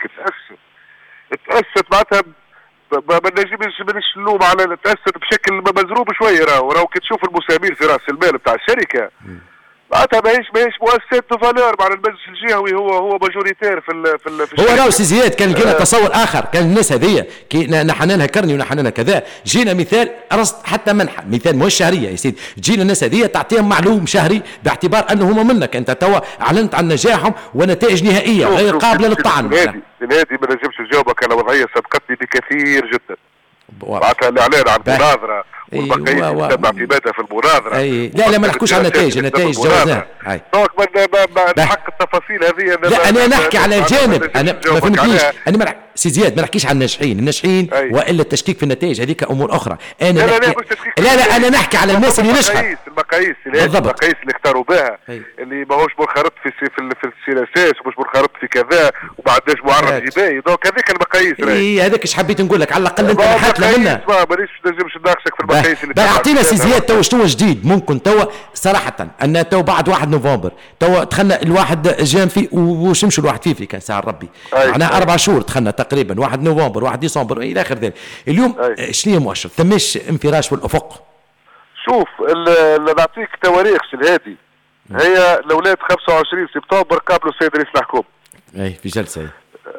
تاسست معناتها ما نجمش نلوم على تاسست بشكل مزروب شويه. راهو كي تشوف المسامير في راس المال بتاع الشركه معناتها ماهيش مؤسسات دو فالور مع المجلس الجهوي هو ماجوريتير في هو راهو سي زياد كان لقينا تصور اخر. كان الناس هذيا كي نحنا لها كرني ونحنا لها كذا جينا مثال رصد حتى منحه مثال مش شهريه يا سيدي، جينا الناس هذيا تعطيهم معلوم شهري باعتبار انه هما منك انت توا اعلنت عن نجاحهم ونتائج نهائيه غير قابله للطعن. هذه ما نجمش نجاوبك على وضعيه سبقتني بكثير جدا. معناتها الاعلان عن مناظره والبقيه تتبع في ماده في المناظره. لا ما نحكوش على النتائج جوزناها. دونك حق التفاصيل هذه لا انا نحكي على الجانب. انا ما فهمتنيش انا سي زياد ما نحكيش عن الناجحين والا التشكيك في النتائج هذيك امور اخرى. انا لا انا نحكي على الناس اللي نجحت. المقاييس اللي اختاروا بها اللي ماهوش منخرط في السياسات ومش منخرط في كذا وما عندناش معرض جبائي. دونك هذيك المقاييس هذاك ايش حبيت نقول لك على الاقل انت نحات منها. مانيش نجمش نناقشك في المقاييس اللي اعطينا سي زياد تو شنو جديد ممكن تو صراحه ان تو بعد 1 نوفمبر تو دخلنا الواحد جانفي وشمشوا الواحد في كاس ربي معناها 4 شهور دخلنا تقريبا 1 نوفمبر 1 ديسمبر الى اخر ذلك. اليوم شنو هي مؤشر ثماش انفراج في الافق؟ شوف نعطيك تواريخ الهادي هي الاولاد 25 سبتمبر قابلوا السيد رئيس الحكومه في جلسه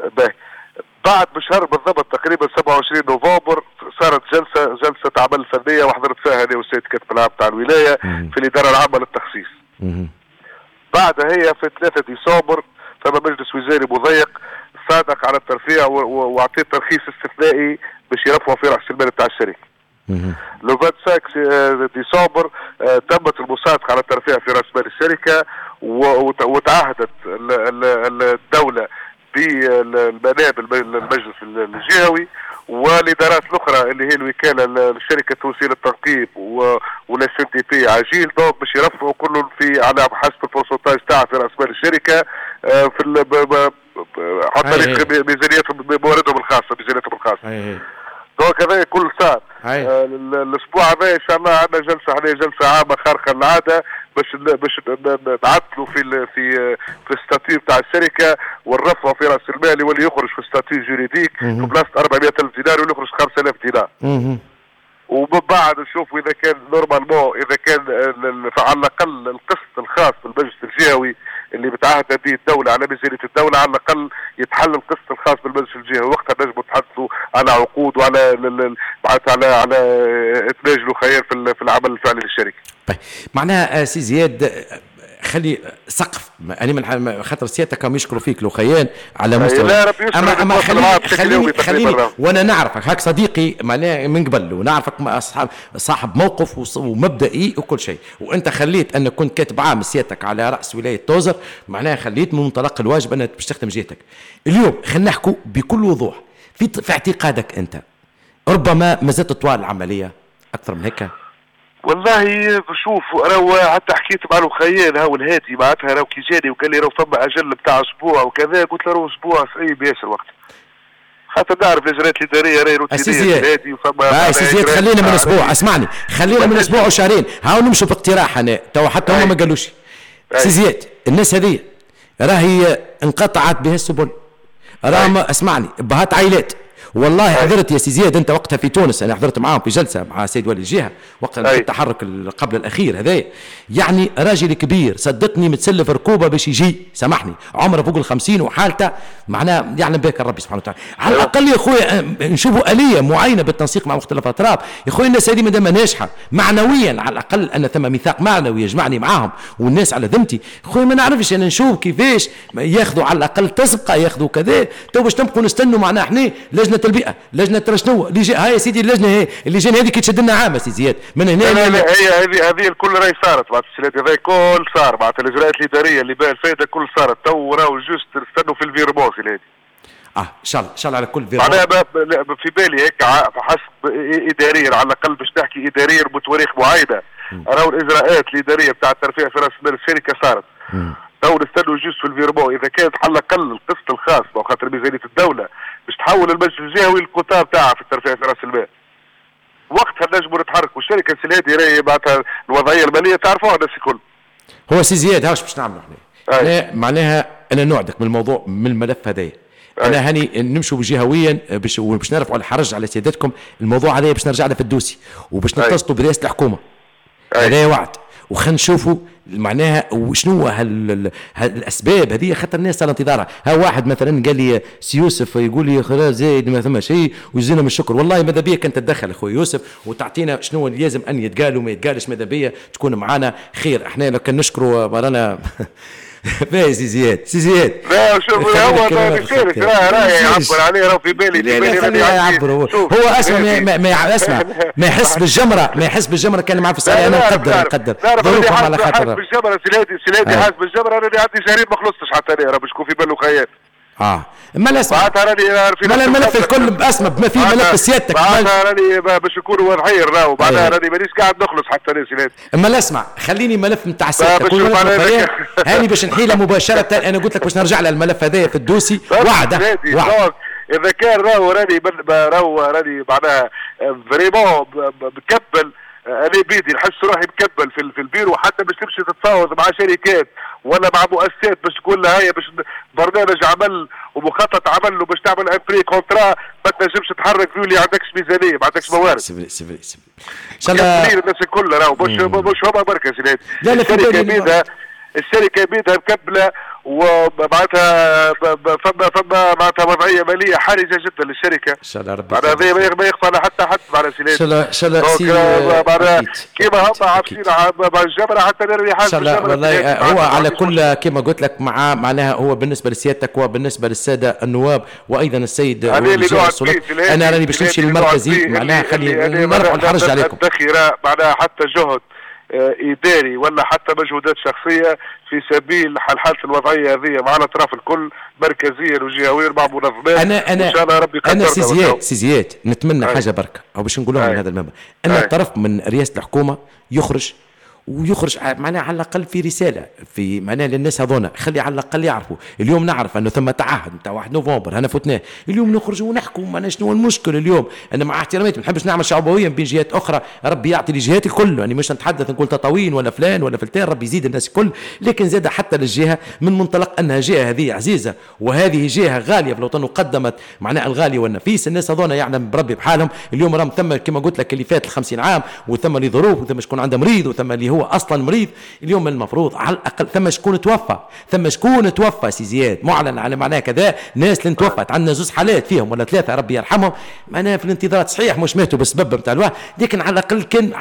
بعد بشهر بالضبط تقريبا 27 نوفمبر صارت جلسه عمل فنيه وحضرت فيها انا والسيد كاتب العام تاع الولايه في الاداره العامه للتخصيص. بعدها هي في 3 ديسمبر فما مجلس وزاري مضيق صادق على الترفيع واعطيه ترخيص استثنائي باش يرفعوا في راس المال تاع الشركه. لو 25 ديسمبر تمت المصادقه على الترفيع في راس مال الشركه وتعهدت الدوله بالمنابر المجلس الجهوي والادارات الاخرى اللي هي الوكاله الشركه التونسيه للتنقيب ولا سي دي بي عجيل. دونك باش يرفعوا كل في على حسب البورسنتاج تاعها في راس مال الشركه في عن طريق ميزانيتهم مواردهم الخاصه ميزانيتهم الخاصه. دونك هذا كل صار الاسبوع هذا ان شاء الله عندنا جلسه عامه خارقه للعاده باش نعدلوا في الستاتيو تاع الشركه ونرفعوا في راس المال واللي يخرج في الستاتيو جوريديك في بلاصه 400,000 دينار واللي يخرج 5,000 دينار. ومن بعد نشوفوا اذا كان نورمالمون اذا كان على الاقل القسط الخاص بالمجلس الجهوي اللي بتعهد به الدوله على ميزانيه الدوله على الاقل يتحل القسط الخاص بالمجلس الجهوي. وقتها نجموا نتحدثوا على عقود وعلى على اتماج الخير في العمل الفعلي للشركه. طيب معناها سي زياد خلي سقف انا من خاطر سيادتك هم يشكروا فيك لوخيان على مستوى. لا ربي يستر. اما خليني وانا نعرفك هاك صديقي معناه من قبل ونعرفك صاحب موقف ومبدئي وكل شيء، وانت خليت انك كنت كاتب عام سيادتك على راس ولايه توزر، معناها خليت من منطلق الواجب انك باش تخدم جهتك. اليوم خلينا نحكوا بكل وضوح في اعتقادك انت ربما ما زالت طوال العمليه اكثر من هيك. والله شوف راهو حتى حكيت مع الخيال هاو الهاتي معناتها راهو كي جاني وقال لي راهو فما اجل بتاع اسبوع وكذا، قلت له راهو اسبوع صعيب ياسر وقت، خاطر نعرف الاجراءات الاداريه راهي روتينيه الهاتي وفما سيزيد. خلينا من اسبوع، اسمعني، خلينا من اسبوع وشهرين، هاو نمشوا باقتراح انا تو حتى هم ما قالوش. سيزيد الناس هذه راهي انقطعت بها السبل، راها اسمعني بهات عائلات. والله حضرت يا سي زياد انت وقتها في تونس، انا حضرت معاهم في جلسه مع سيد والي الجهه وقت التحرك قبل الاخير هذا، يعني راجل كبير صدقني متسلف ركوبه باش يجي، سامحني عمره فوق ال50 وحالته معناه يعلم بك الرب سبحانه وتعالى. على الاقل يا خويا نشوفوا اليه معينه بالتنسيق مع مختلف الاطراف يا خويا. الناس هذه مادام ناجحه معنويا على الاقل ان ثم ميثاق معنوي يجمعني معاهم والناس على ذمتي خويا، ما نعرفش انا نشوف كيفاش ياخذوا على الاقل تسبقه ياخذوا كذا. تو باش نبقوا نستنوا معناها احنا لجنه البيئه لجنه ترى شنو هاي يا سيدي اللجنه هي اللي جانا هذيك تشد لنا عامه سي زياد من هنا. لا هي هذه الكل راهي صارت بعد السنه هذا كل صار بعد الاجراءات الاداريه اللي بها الفائده كل صارت. تو راهو جوست نستنوا في الفيرمون في الهادي. ان شاء الله على كل فيرمون. معناها في بالي هيك حسب اداريا على الاقل باش نحكي اداريا بتواريخ معينه. راهو الاجراءات الاداريه بتاع الترفيه في راس مال الشركه صارت. تو نستنوا جوست في الفيرمون اذا كانت على الاقل القسط الخاص خاطر ميزانيه الدوله باش تحول المجلس الجهوي القطاع بتاعها في الترفيه في راس المال. وقتها نجموا نتحركوا. والشركه السنه راهي معناتها الوضعيه الماليه تعرفوها الناس الكل. هو سي زياد هاوش باش نعملوا احنا معناها انا نوعدك من الموضوع من الملف هذايا. انا هاني نمشوا جهويا باش نرفعوا الحرج على سيادتكم. الموضوع هذا باش نرجع له في الدوسي وباش نتصلوا برئاسه الحكومه. هذا وعد وخلينا نشوفوا معناها وشنو هالاسباب هذه خاطر الناس على انتظارها. ها واحد مثلا قال لي سي يوسف يقول لي خلاص زايد ما ثم شيء ويجزينا من الشكر. والله ماذا بيا كنت تتدخل اخوي يوسف وتعطينا شنو اللي لازم ان يتقال وما يتقالش. ماذا بيا تكون معنا خير. احنا لو كان نشكروا برانا باهي سي زياد. لا شوف هو بيشارك راه يعبر عليه راه في بالي يعبر هو اسمع ما يحس بالجمره كان معاه في الساعه. انا نقدر ظروفهم على خاطر بالجمره سلادي حاسس بالجمره. انا عندي شهرين ما خلصتش حتى انا راه باش يكون في باله خيال. ما اسمع ما الملف الكل اسمع بما فيه ملف سيادتك راني باش يكونوا واضحين راهو بعدها راني مانيش قاعد نخلص حتى انا سيدي. اما اسمع خليني ملف نتاع سيادتك هاني باش نحيله مباشره. انا قلت لك باش نرجع للملف هذايا في الدوسي. وعد اذا كان راني معناها فريمون مكبل انا بيدي نحس روحي مكبل في البيرو حتى باش تمشي تتفاوض مع شركات ولا مع مؤسسات باش تقول لها هي باش برنامج عمل ومخطط عمل وباش تعمل ان بري كونترا ما تنجمش تحرك فيه اللي عندكش ميزانيه ما عندكش موارد. سيفري ان شاء الله الناس الكل راهو مش هما بركه سيدي. الشركه بيدها مكبله ومعناتها فما معناتها وضعيه ماليه حرجه جدا للشركه. ان شاء الله ربي معناها ما يخفى على حد معناها سيدي. ان شاء الله معناها كيما هم عارفين مع الجبره حتى نرمي حاجه. ان شاء الله والله هو على كل كما قلت لك معناها هو بالنسبه لسيادتك وبالنسبه للساده النواب وايضا السيد انا راني باش نمشي للمركزي معناها خلي نرفع الحرج عليكم. معناها حتى جهد إداري ولا حتى مجهودات شخصية في سبيل حالة الوضعية هذه مع الأطراف الكل مركزيا وجهويا مع منظمات. إن شاء الله ربي يقدرنا. أنا سي زياد نتمنى حاجة بركة أو باش نقولوها من هذا المنبر أن الطرف من رئاسة الحكومة يخرج معناها على الاقل في رساله في معناها للناس هذونا خلي على الاقل يعرفوا. اليوم نعرف انه ثم تعهد نتاع 1 نوفمبر هنا فتناه. اليوم نخرجوا ونحكوا معناها شنو المشكل اليوم. انا مع احترامي ما نحبش نعمل شعبويه بين جهات اخرى. ربي يعطي لجهات الكل يعني مش نتحدث نقول تطاوين ولا فلان ولا فلتان. ربي يزيد الناس الكل لكن زاد حتى للجهه من منطلق انها جهه هذه عزيزه وهذه جهه غاليه في الوطن وقدمت معناها الغالي والنفيس. الناس هذونا يعلم بربي بحالهم. اليوم راهم ثم كما قلت لك اللي فات 50 عام وثم اللي ظروف وثم شكون عنده مريض وثم اللي هو اصلا مريض. اليوم المفروض على الاقل ثم شكون توفى سي زياد معلن على معناه كذا ناس اللي توفت. عندنا 2 حالات فيهم ولا 3 ربي يرحمهم معناها في الانتظار صحيح مش ماتوا بالسبب نتاع الواحد لكن على الاقل كان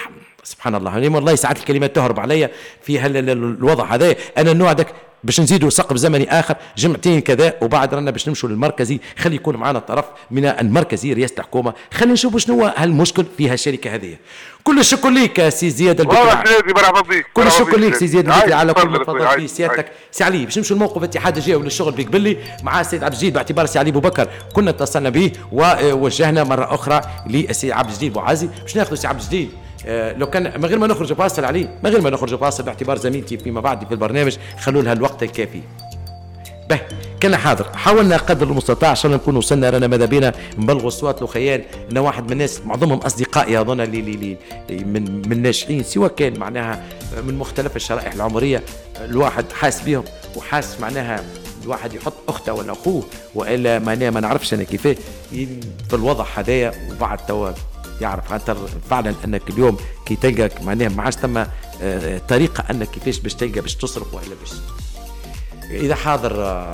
سبحان الله، والله ساعات الكلمات تهرب عليا في الوضع هذا. انا النوع داك باش نزيدوا سقف زمني اخر جمعتين كذا وبعد رانا باش نمشوا للمركزي، خلي يكون معنا الطرف من المركزي رئاسه الحكومه، خلينا نشوفوا شنو هو هالمشكل في هالشركه هذه. كل الشكر ليك سي زياد البكري، كل الشكر ليك سي زياد البكري على كل ما تفضل فيه سيادتك. سي علي باش نمشوا لموقف اتحاد الجهوي للشغل بقبلي مع السيد عبد الجليل، باعتبار سي علي بوبكر كنا اتصلنا به ووجهنا مره اخرى لسي عبد الجليل بوعازي باش ناخذوا سي عبد الجليل. لو كان من غير ما نخرج فاصل عليه، من غير ما نخرج فاصل باعتبار زميلتي فيما بعد في البرنامج، خلوا لها الوقت الكافي. به كان حاضر، حاولنا قدر المستطاع عشان نكون وصلنا، رانا ماذا بينا نبلغوا الصوت وخيال ان واحد من الناس معظمهم اصدقائي اظن اللي من ناشئين، سواء كان معناها من مختلف الشرائح العمريه، الواحد حاس بهم وحاس معناها الواحد يحط اخته ولا اخوه والا معناها ما نعرفش انا كيفاه في الوضع هذايا، وبعد توا يعرف خاطر فعلا انك اليوم كي تلقى معناها ما عادش ثم طريقه انك كيفاش باش تلقى باش تصرف ولا باش اذا حاضر.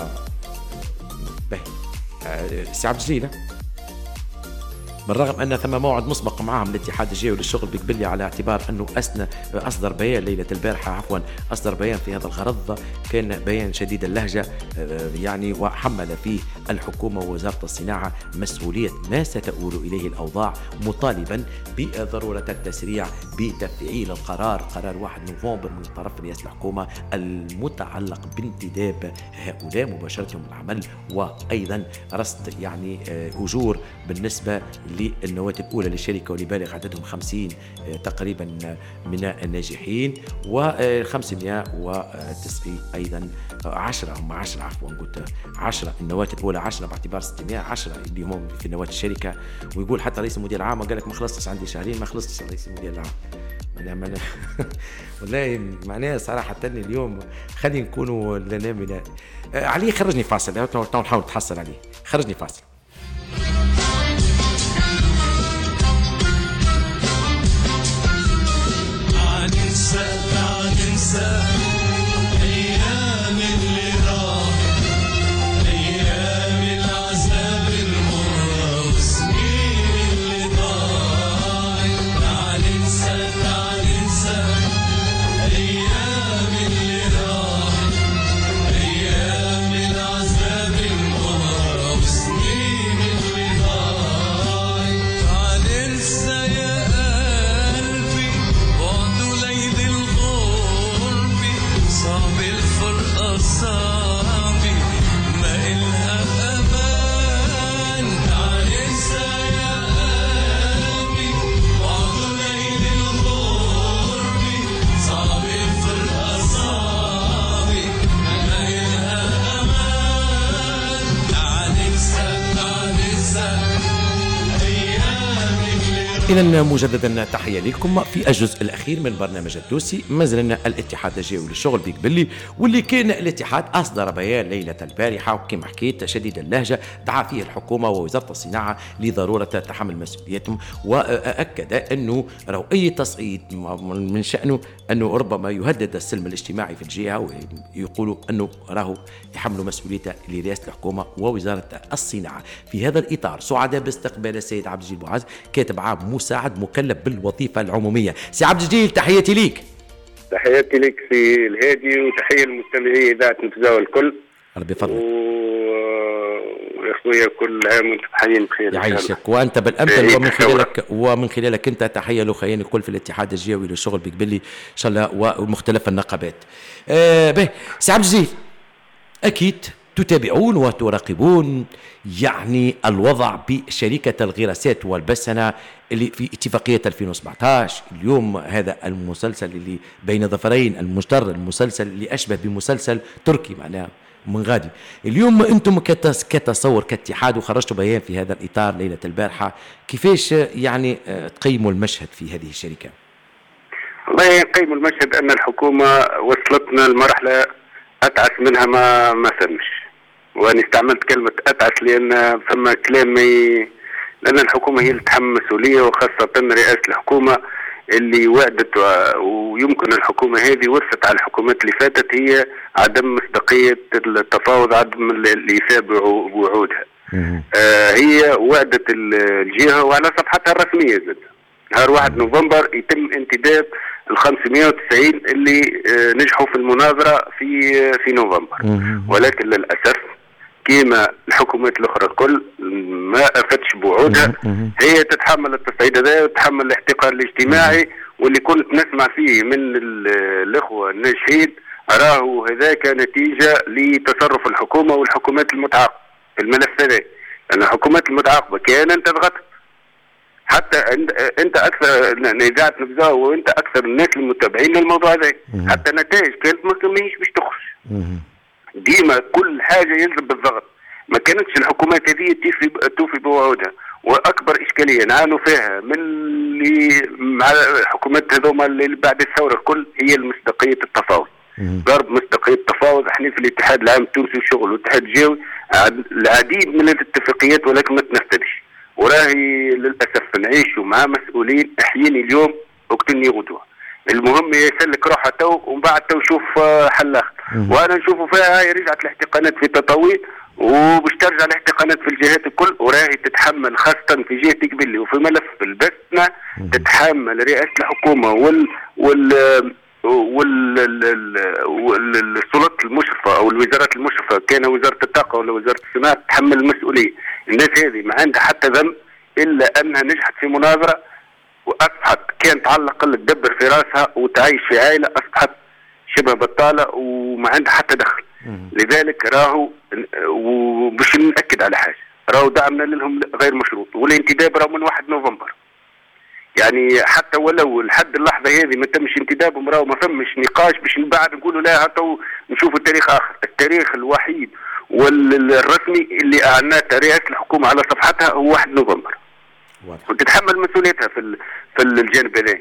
سي عبد الجليل، بالرغم ان ثم موعد مسبق معهم الاتحاد الجهوي للشغل بقبلي على اعتبار انه اصدر بيان ليله البارحه اصدر بيان في هذا الغرض، كان بيان شديد اللهجه يعني، وحمل فيه الحكومه ووزاره الصناعه مسؤوليه ما ستؤول اليه الاوضاع، مطالبا بضروره التسريع بتفعيل قرار 1 نوفمبر من طرف رئاسه الحكومه المتعلق بانتداب هؤلاء مباشره من العمل، وايضا رصد يعني اجور بالنسبه للنواة الأولى للشركة واللي بالغ عددهم 50 تقريبا من الناجحين، و590 أيضا 10 عفوا قلت 10 النواة الأولى 10 باعتبار 610 اللي هم في نواة الشركة. ويقول حتى رئيس المدير العام قال لك ما خلصتش عندي شهرين، ما خلصتش رئيس المدير العام. والله معناها صراحة اليوم خلينا نكونوا لنا من علي. خرجني فاصل، نحاول نتحصل عليه، خرجني فاصل. أيام اللي راح، أيام العذاب المر وسنين اللي ضاعت، تعال ننسى أيام اللي راح، أيام العذاب المر وسنين اللي ضاعت، تعال ننسى يا قلبي بعد وليد صعب الفرقة صعبي ما إلها أمان، تعال انسى يا قلبي بعد ليل الغربي، صعب الفرقة صعبي ما إلها أمان، تعال انسى إذا مجددا تحية لكم في الجزء الأخير من برنامج الدوسي. ما زلنا الاتحاد الجهوي للشغل بقبلي، واللي كان الاتحاد أصدر بيان ليلة البارحة وكما حكيت شديد اللهجة دعا فيه الحكومة ووزارة الصناعة لضرورة تحمل مسؤوليتهم، وأكد أنه راهو أي تصعيد من شأنه أنه ربما يهدد السلم الاجتماعي في الجهة، ويقولوا أنه راهو يحملوا مسؤوليته لرئاسة الحكومة ووزارة الصناعة. في هذا الإطار سعداء باستقبال السيد عبد الجليل بوعاز كاتب عام مساعد مكلف بالوظيفة العمومية. سي عبد الجليل تحياتي ليك. تحياتي لك سي الهادي، وتحية للمستمعين إذاعة نتزاوى الكل. ربي يفضلك. يا خويا كل عام وانتم حيين بخير. يعيشك وانت بالامثل، ومن خلالك انت تحيه لاخواني الكل في الاتحاد الجهوي للشغل بقبلي ان شاء الله ومختلف النقابات. به سي عبد الجليل، اكيد تتابعون وتراقبون يعني الوضع بشركة الغراسات والبسنة اللي في اتفاقية 2017. اليوم هذا المسلسل اللي بين ظفرين المجتر، المسلسل اللي أشبه بمسلسل تركي معناه من غادي. اليوم أنتم كتصور كاتحاد وخرجتوا بيان في هذا الإطار ليلة البارحة، كيفاش يعني تقيموا المشهد في هذه الشركة؟ والله نقيم المشهد أن الحكومة وصلتنا المرحلة أتعس منها ما ثمش، وأنا استعملت كلمة أتعس لأن ثم كلام لأن الحكومة هي اللي تتحمل مسؤولية، وخاصة رئاسة الحكومة اللي وعدت، ويمكن الحكومة هذه ورثت على الحكومات اللي فاتت هي عدم مصداقية التفاوض، عدم الإيفاء بوعودها. هي وعدت الجهة وعلى صفحتها الرسمية زاد نهار 1 نوفمبر يتم انتداب ال 590 اللي نجحوا في المناظرة في نوفمبر. ولكن للأسف كما الحكومات الأخرى الكل ما أفتش بوعودها، هي تتحمل التصعيد هذا وتتحمل الاحتقان الاجتماعي، واللي كنت نسمع فيه من الإخوة الناجحين راهو هذاك نتيجة لتصرف الحكومة والحكومات المتعاقبة في الملف هذا. لأن الحكومات المتعاقبة كانت تضغط، حتى انت اكثر اذاعه نبذه وانت اكثر الناس المتابعين للموضوع هذا، حتى النتائج كانت ما كميش باش تخرج. ديما كل حاجه يلزم بالضغط، ما كانتش الحكومات هذه توفي بوعودها. واكبر اشكاليه نعانوا فيها من اللي مع الحكومات هذوما اللي بعد الثوره الكل هي مصداقيه التفاوض. ضرب مصداقيه التفاوض. احنا في الاتحاد العام التونسي للشغل والاتحاد الجوي العديد من الاتفاقيات ولكن ما تنفذش، وراهي للاسف نعيشوا مع مسؤولين احياني اليوم وقتني غدوه. المهم يسلك روحه تو ومن بعد تو شوف حل اخر. وانا نشوفوا فيها هاي رجعت الاحتقانات في تطاويل وباش ترجع الاحتقانات في الجهات الكل، وراهي تتحمل خاصه في جهه قبلي وفي ملف البسنه تتحمل رئاسه الحكومه والسلطات المشرفه او الوزارات المشرفه، كان وزاره الطاقه ولا وزاره الصناعه، تتحمل المسؤوليه. الناس هذه ما عندها حتى ذنب الا انها نجحت في مناظره واصبحت كانت على الاقل تدبر في راسها وتعيش في عائله، اصبحت شبه بطاله وما عندها حتى دخل. لذلك راهو وباش ناكد على حاجه، راهو دعمنا لهم غير مشروط، والانتداب راهو من 1 نوفمبر. يعني حتى ولو لحد اللحظه هذه ما تمش انتدابهم، راهو ما فمش نقاش باش من بعد نقولوا لا هاتوا نشوفوا تاريخ اخر. التاريخ الوحيد والرسمي اللي اعلنته رئاسه الحكومه على صفحتها هو 1 نوفمبر، وتتحمل مسؤوليتها في الجانب هذا.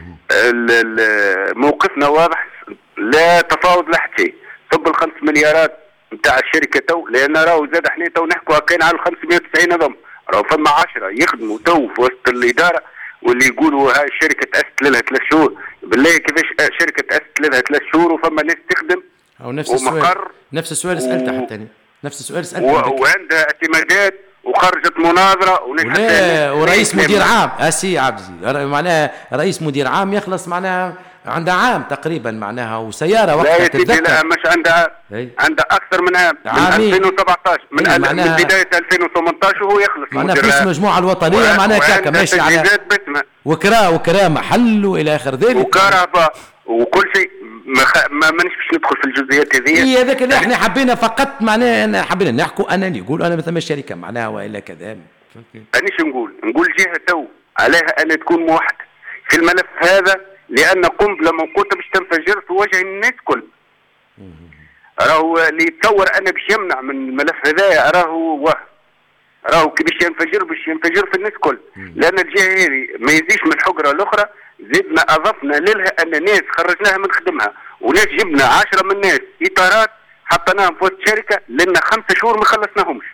موقفنا واضح، لا تفاوض لا حتى شيء. صب ال5 مليارات نتاع الشركه تو، لان راهو زاد احنا تو نحكوا كاين على 590 هذوما، راهو فما 10 يخدموا تو في وسط الاداره، واللي يقولوا هاي الشركه تاسست لها 3 شهور. بالله كيفاش شركه تاسست لها 3 شهور وفما ناس تخدم او نفس السؤال سالته حتى انا، نفس السؤال سالته وعندها اعتمادات وخرجت مناظره ورئيس مدير عام اسي عبد العزيز، معناها رئيس مدير عام يخلص معناها عندها عام تقريبا معناها، وسياره وقتها لا تتذكر. لا مش عندها اكثر من عام، من 2017 من بدايه 2018 وهو يخلص معناها في المجموعه الوطنيه معناها كاكا ماشي على وكرا محل والى اخر ذلك وكهرباء وكل شيء. ما مانيش باش ندخل في الجزئيات هذه. هي هذاك اللي احنا حبينا فقط معناها حبينا نحكوا انني نقول انا مثلا الشركه معناها والا كذا. انيش نقول جهه تو عليها ان تكون موحده في الملف هذا، لان قنبله موقوته باش تنفجر في وجه الناس كل. راهو اللي يتصور انه باش يمنع من الملف هذا راهو كي باش ينفجر في الناس كل. لان الجهه هذه ما يزيش من حجره الاخرى، زدنا اضفنا لها ان ناس خرجناها من خدمها، وناس جبنا 10 من الناس اطارات حطيناهم في وسط شركه لنا 5 شهور ما خلصناهمش.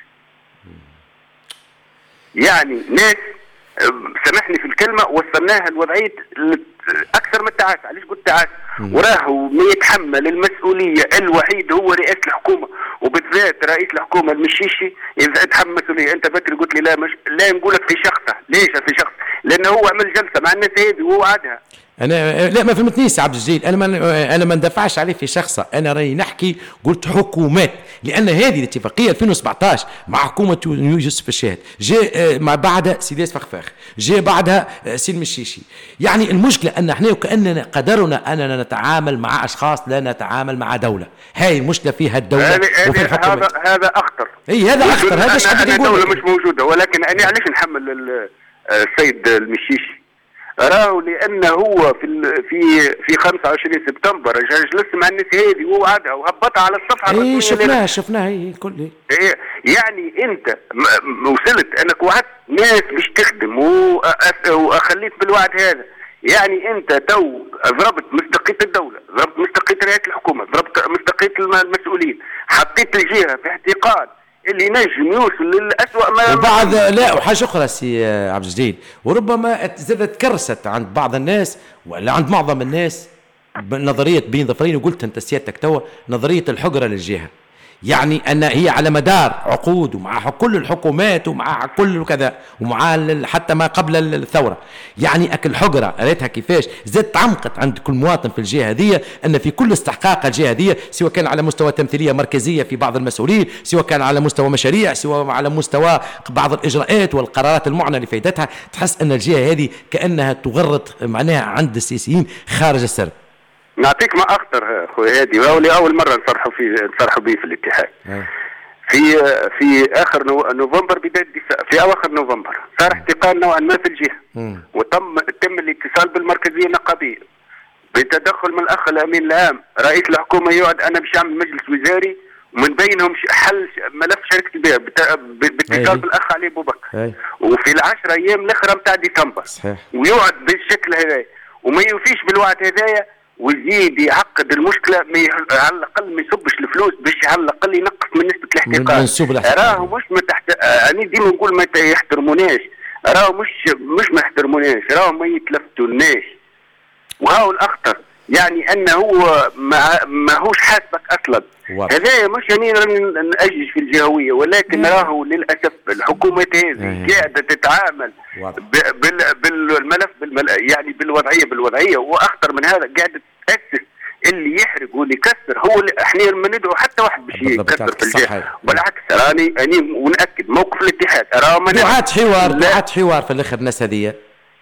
يعني ناس سامحني في الكلمه وصلناها لوضعيه اكثر من التعاسه. علاش قلت تعاسه؟ وراهو ما يتحمل المسؤوليه الوحيد هو رئاسه الحكومه، وبالذات رئيس الحكومه المشيشي. اذا اتحمل مسؤوليه، انت بكري قلت لي لا نقولك في شخصه. ليش في شخص؟ لانه هو عمل جلسه مع الناس هذه ووعدها. انا لا ما فهمتنيش عبد الجليل، انا ما ندفعش عليه في شخصه، انا راني نحكي قلت حكومات، لان هذه الاتفاقيه 2017 مع حكومه يوسف الشاهد، جاء مع بعدها سيدي فخفاخ، جاء بعدها سي المشيشي. يعني المشكله ان احنا وكاننا قدرنا اننا نتعامل مع اشخاص لا نتعامل مع دوله. هاي المشكله فيها الدوله وفي الحكومات. هذا اخطر. اي هذا اخطر. هذا ايش حبيت نقول؟ الدوله مش موجوده، ولكن انا علاش نحمل السيد المشيشي؟ راهو لأنه هو في 25 سبتمبر جلس مع الناس هذه ووعدها وهبطها على الصفحة. شفناها هي كل يعني أنت وصلت أنك وعدت ناس باش تخدم وأخليت بالوعد هذا. يعني أنت تو ضربت مصداقية الدولة، ضربت مصداقية رئاسة الحكومة، ضربت مصداقية المسؤولين، حطيت الجهة في احتقان اللي نجم يوصل للأسوأ ما وبعد. لا وحاجة أخرى سي عبد الجليل، وربما زادت كرست عند بعض الناس ولا عند معظم الناس نظرية بين ظفرين، وقلت أنت سيادتك توا نظرية الحجرة للجهة. يعني أن هي على مدار عقود ومع كل الحكومات ومع كل كذا ومع حتى ما قبل الثورة، يعني أكل حجرة ريتها كيفاش زادت عمقت عند كل مواطن في الجهة هذه، أن في كل استحقاق الجهة هذه سواء كان على مستوى تمثيلية مركزية في بعض المسؤولين، سواء كان على مستوى مشاريع، سواء على مستوى بعض الإجراءات والقرارات المعنى لفائدتها، تحس أن الجهة هذه كأنها تغرط معناها عند السياسيين خارج السرب. نعطيك ما اخطر خويا هادي، وهو اول مره نصرحوا به في الاتحاد. في اخر نوفمبر بدايه في اواخر نوفمبر صار احتقان نوعا ما في الجهه، تم الاتصال بالمركزيه النقابيه بتدخل من الاخ الامين العام رئيس الحكومه يقعد انا باش اعمل مجلس وزاري ومن بينهم حل ملف شركه البيع باتصال بالاخ علي ابو بكر، وفي ال10 ايام الاخرى نتاع ديسمبر ويقعد بالشكل هذا وما يوفيش بالوعد هذايا ويزيد يعقد المشكله، على الاقل ما يصبش الفلوس باش على الاقل ينقص من نسبه الاحتقان. راهو مش انا ديما نقول ما يحترموناش، راهو مش ما يحترموناش، راهو ما يتلفتوناش. وهاو الاخطر يعني انه هو ما هوش حاسبك اصلا. هذا مش يعني نأجج في الجهويه، ولكن راهو للاسف الحكومات هذه قاعده تتعامل بالملف يعني بالوضعيه، واخطر من هذا قاعده تاسس اللي يحرق واللي يكسر. هو احنا ما ندعو حتى واحد باش يكسر في الجهه، بالعكس راني ونأكد موقف الاتحاد دعاة حوار في الاخر الناس هذه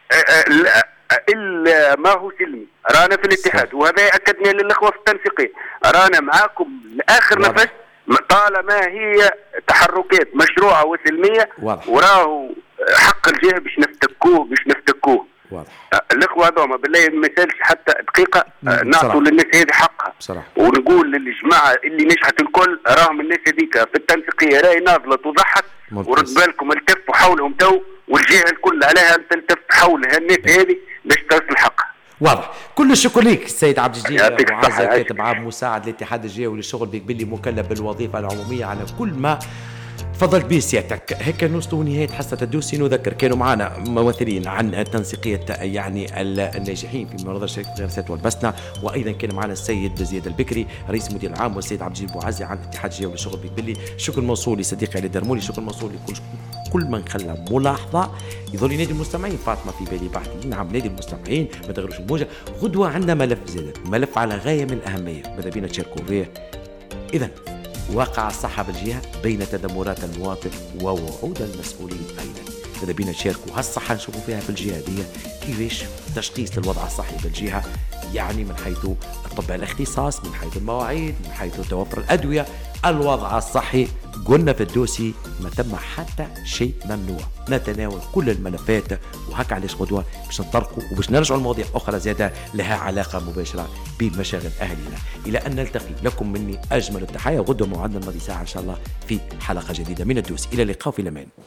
إلا ما هو سلمي. رانا في الاتحاد وهذا أكدنا للأخوة في التنسيقية، رانا معاكم لآخر نفس طالما هي تحركات مشروعة وسلمية، وراهو حق الجهة باش نفتكوه. الأخوة هذوما بالله ما يسالش حتى دقيقة نعطوا للناس هذه حقها بصراحة. ونقول للجماعة اللي نجحت الكل راهم الناس هذيك في التنسيقية راهي ناضلة وضحت، ورد بالكم التفوا حولهم تو، والجهة الكل عليها تلتف حول الناس هذه باش تصل حقها. واضح. كل الشكر لك السيد عبد الجليل أبو عزة، كاتب عام مساعد الاتحاد الجهوي للشغل بقبلي مكلف بالوظيفة العمومية على كل ما تفضلت به سيادتك. هيك نوصلوا نهاية حصة الدوسي. نذكر كانوا معنا ممثلين عن تنسيقية يعني الناجحين في مناظرة شركة غرسات والبسنة، وأيضا كان معنا السيد زياد البكري رئيس المدير العام، والسيد عبد الجليل أبو عزة عن الاتحاد الجهوي للشغل بقبلي. شكر موصول لصديقي علي درمولي، شكر موصول كل من خلى ملاحظة. يظل نادي المستمعين فاطمة في بالي بحثي، نعم نادي المستمعين ما تغيروش الموجة. غدوة عندنا ملف زادت، ملف على غاية من الأهمية ماذا بينا تشاركوا فيه. إذن واقع الصحة بالجهة بين تذمرات المواطن ووعود المسؤولين أيضا، ماذا بينا تشاركوا هالصحة نشوفوا فيها في الجهة دي كيفاش تشخيص للوضع الصحي بالجهة، يعني من حيث طب الاختصاص، من حيث المواعيد، من حيث توفر الأدوية. الوضع الصحي قلنا في الدوسي ما ثم حتى شيء ممنوع. نتناول كل الملفات، وهكا علاش غدوة باش نطرقوا وباش نرجعوا لمواضيع أخرى زيادة لها علاقة مباشرة بمشاغل أهلنا. إلى أن نلتقي لكم مني أجمل التحية. غدوة موعدنا الماضي ساعة إن شاء الله في حلقة جديدة من الدوسي. إلى اللقاء في الأمان.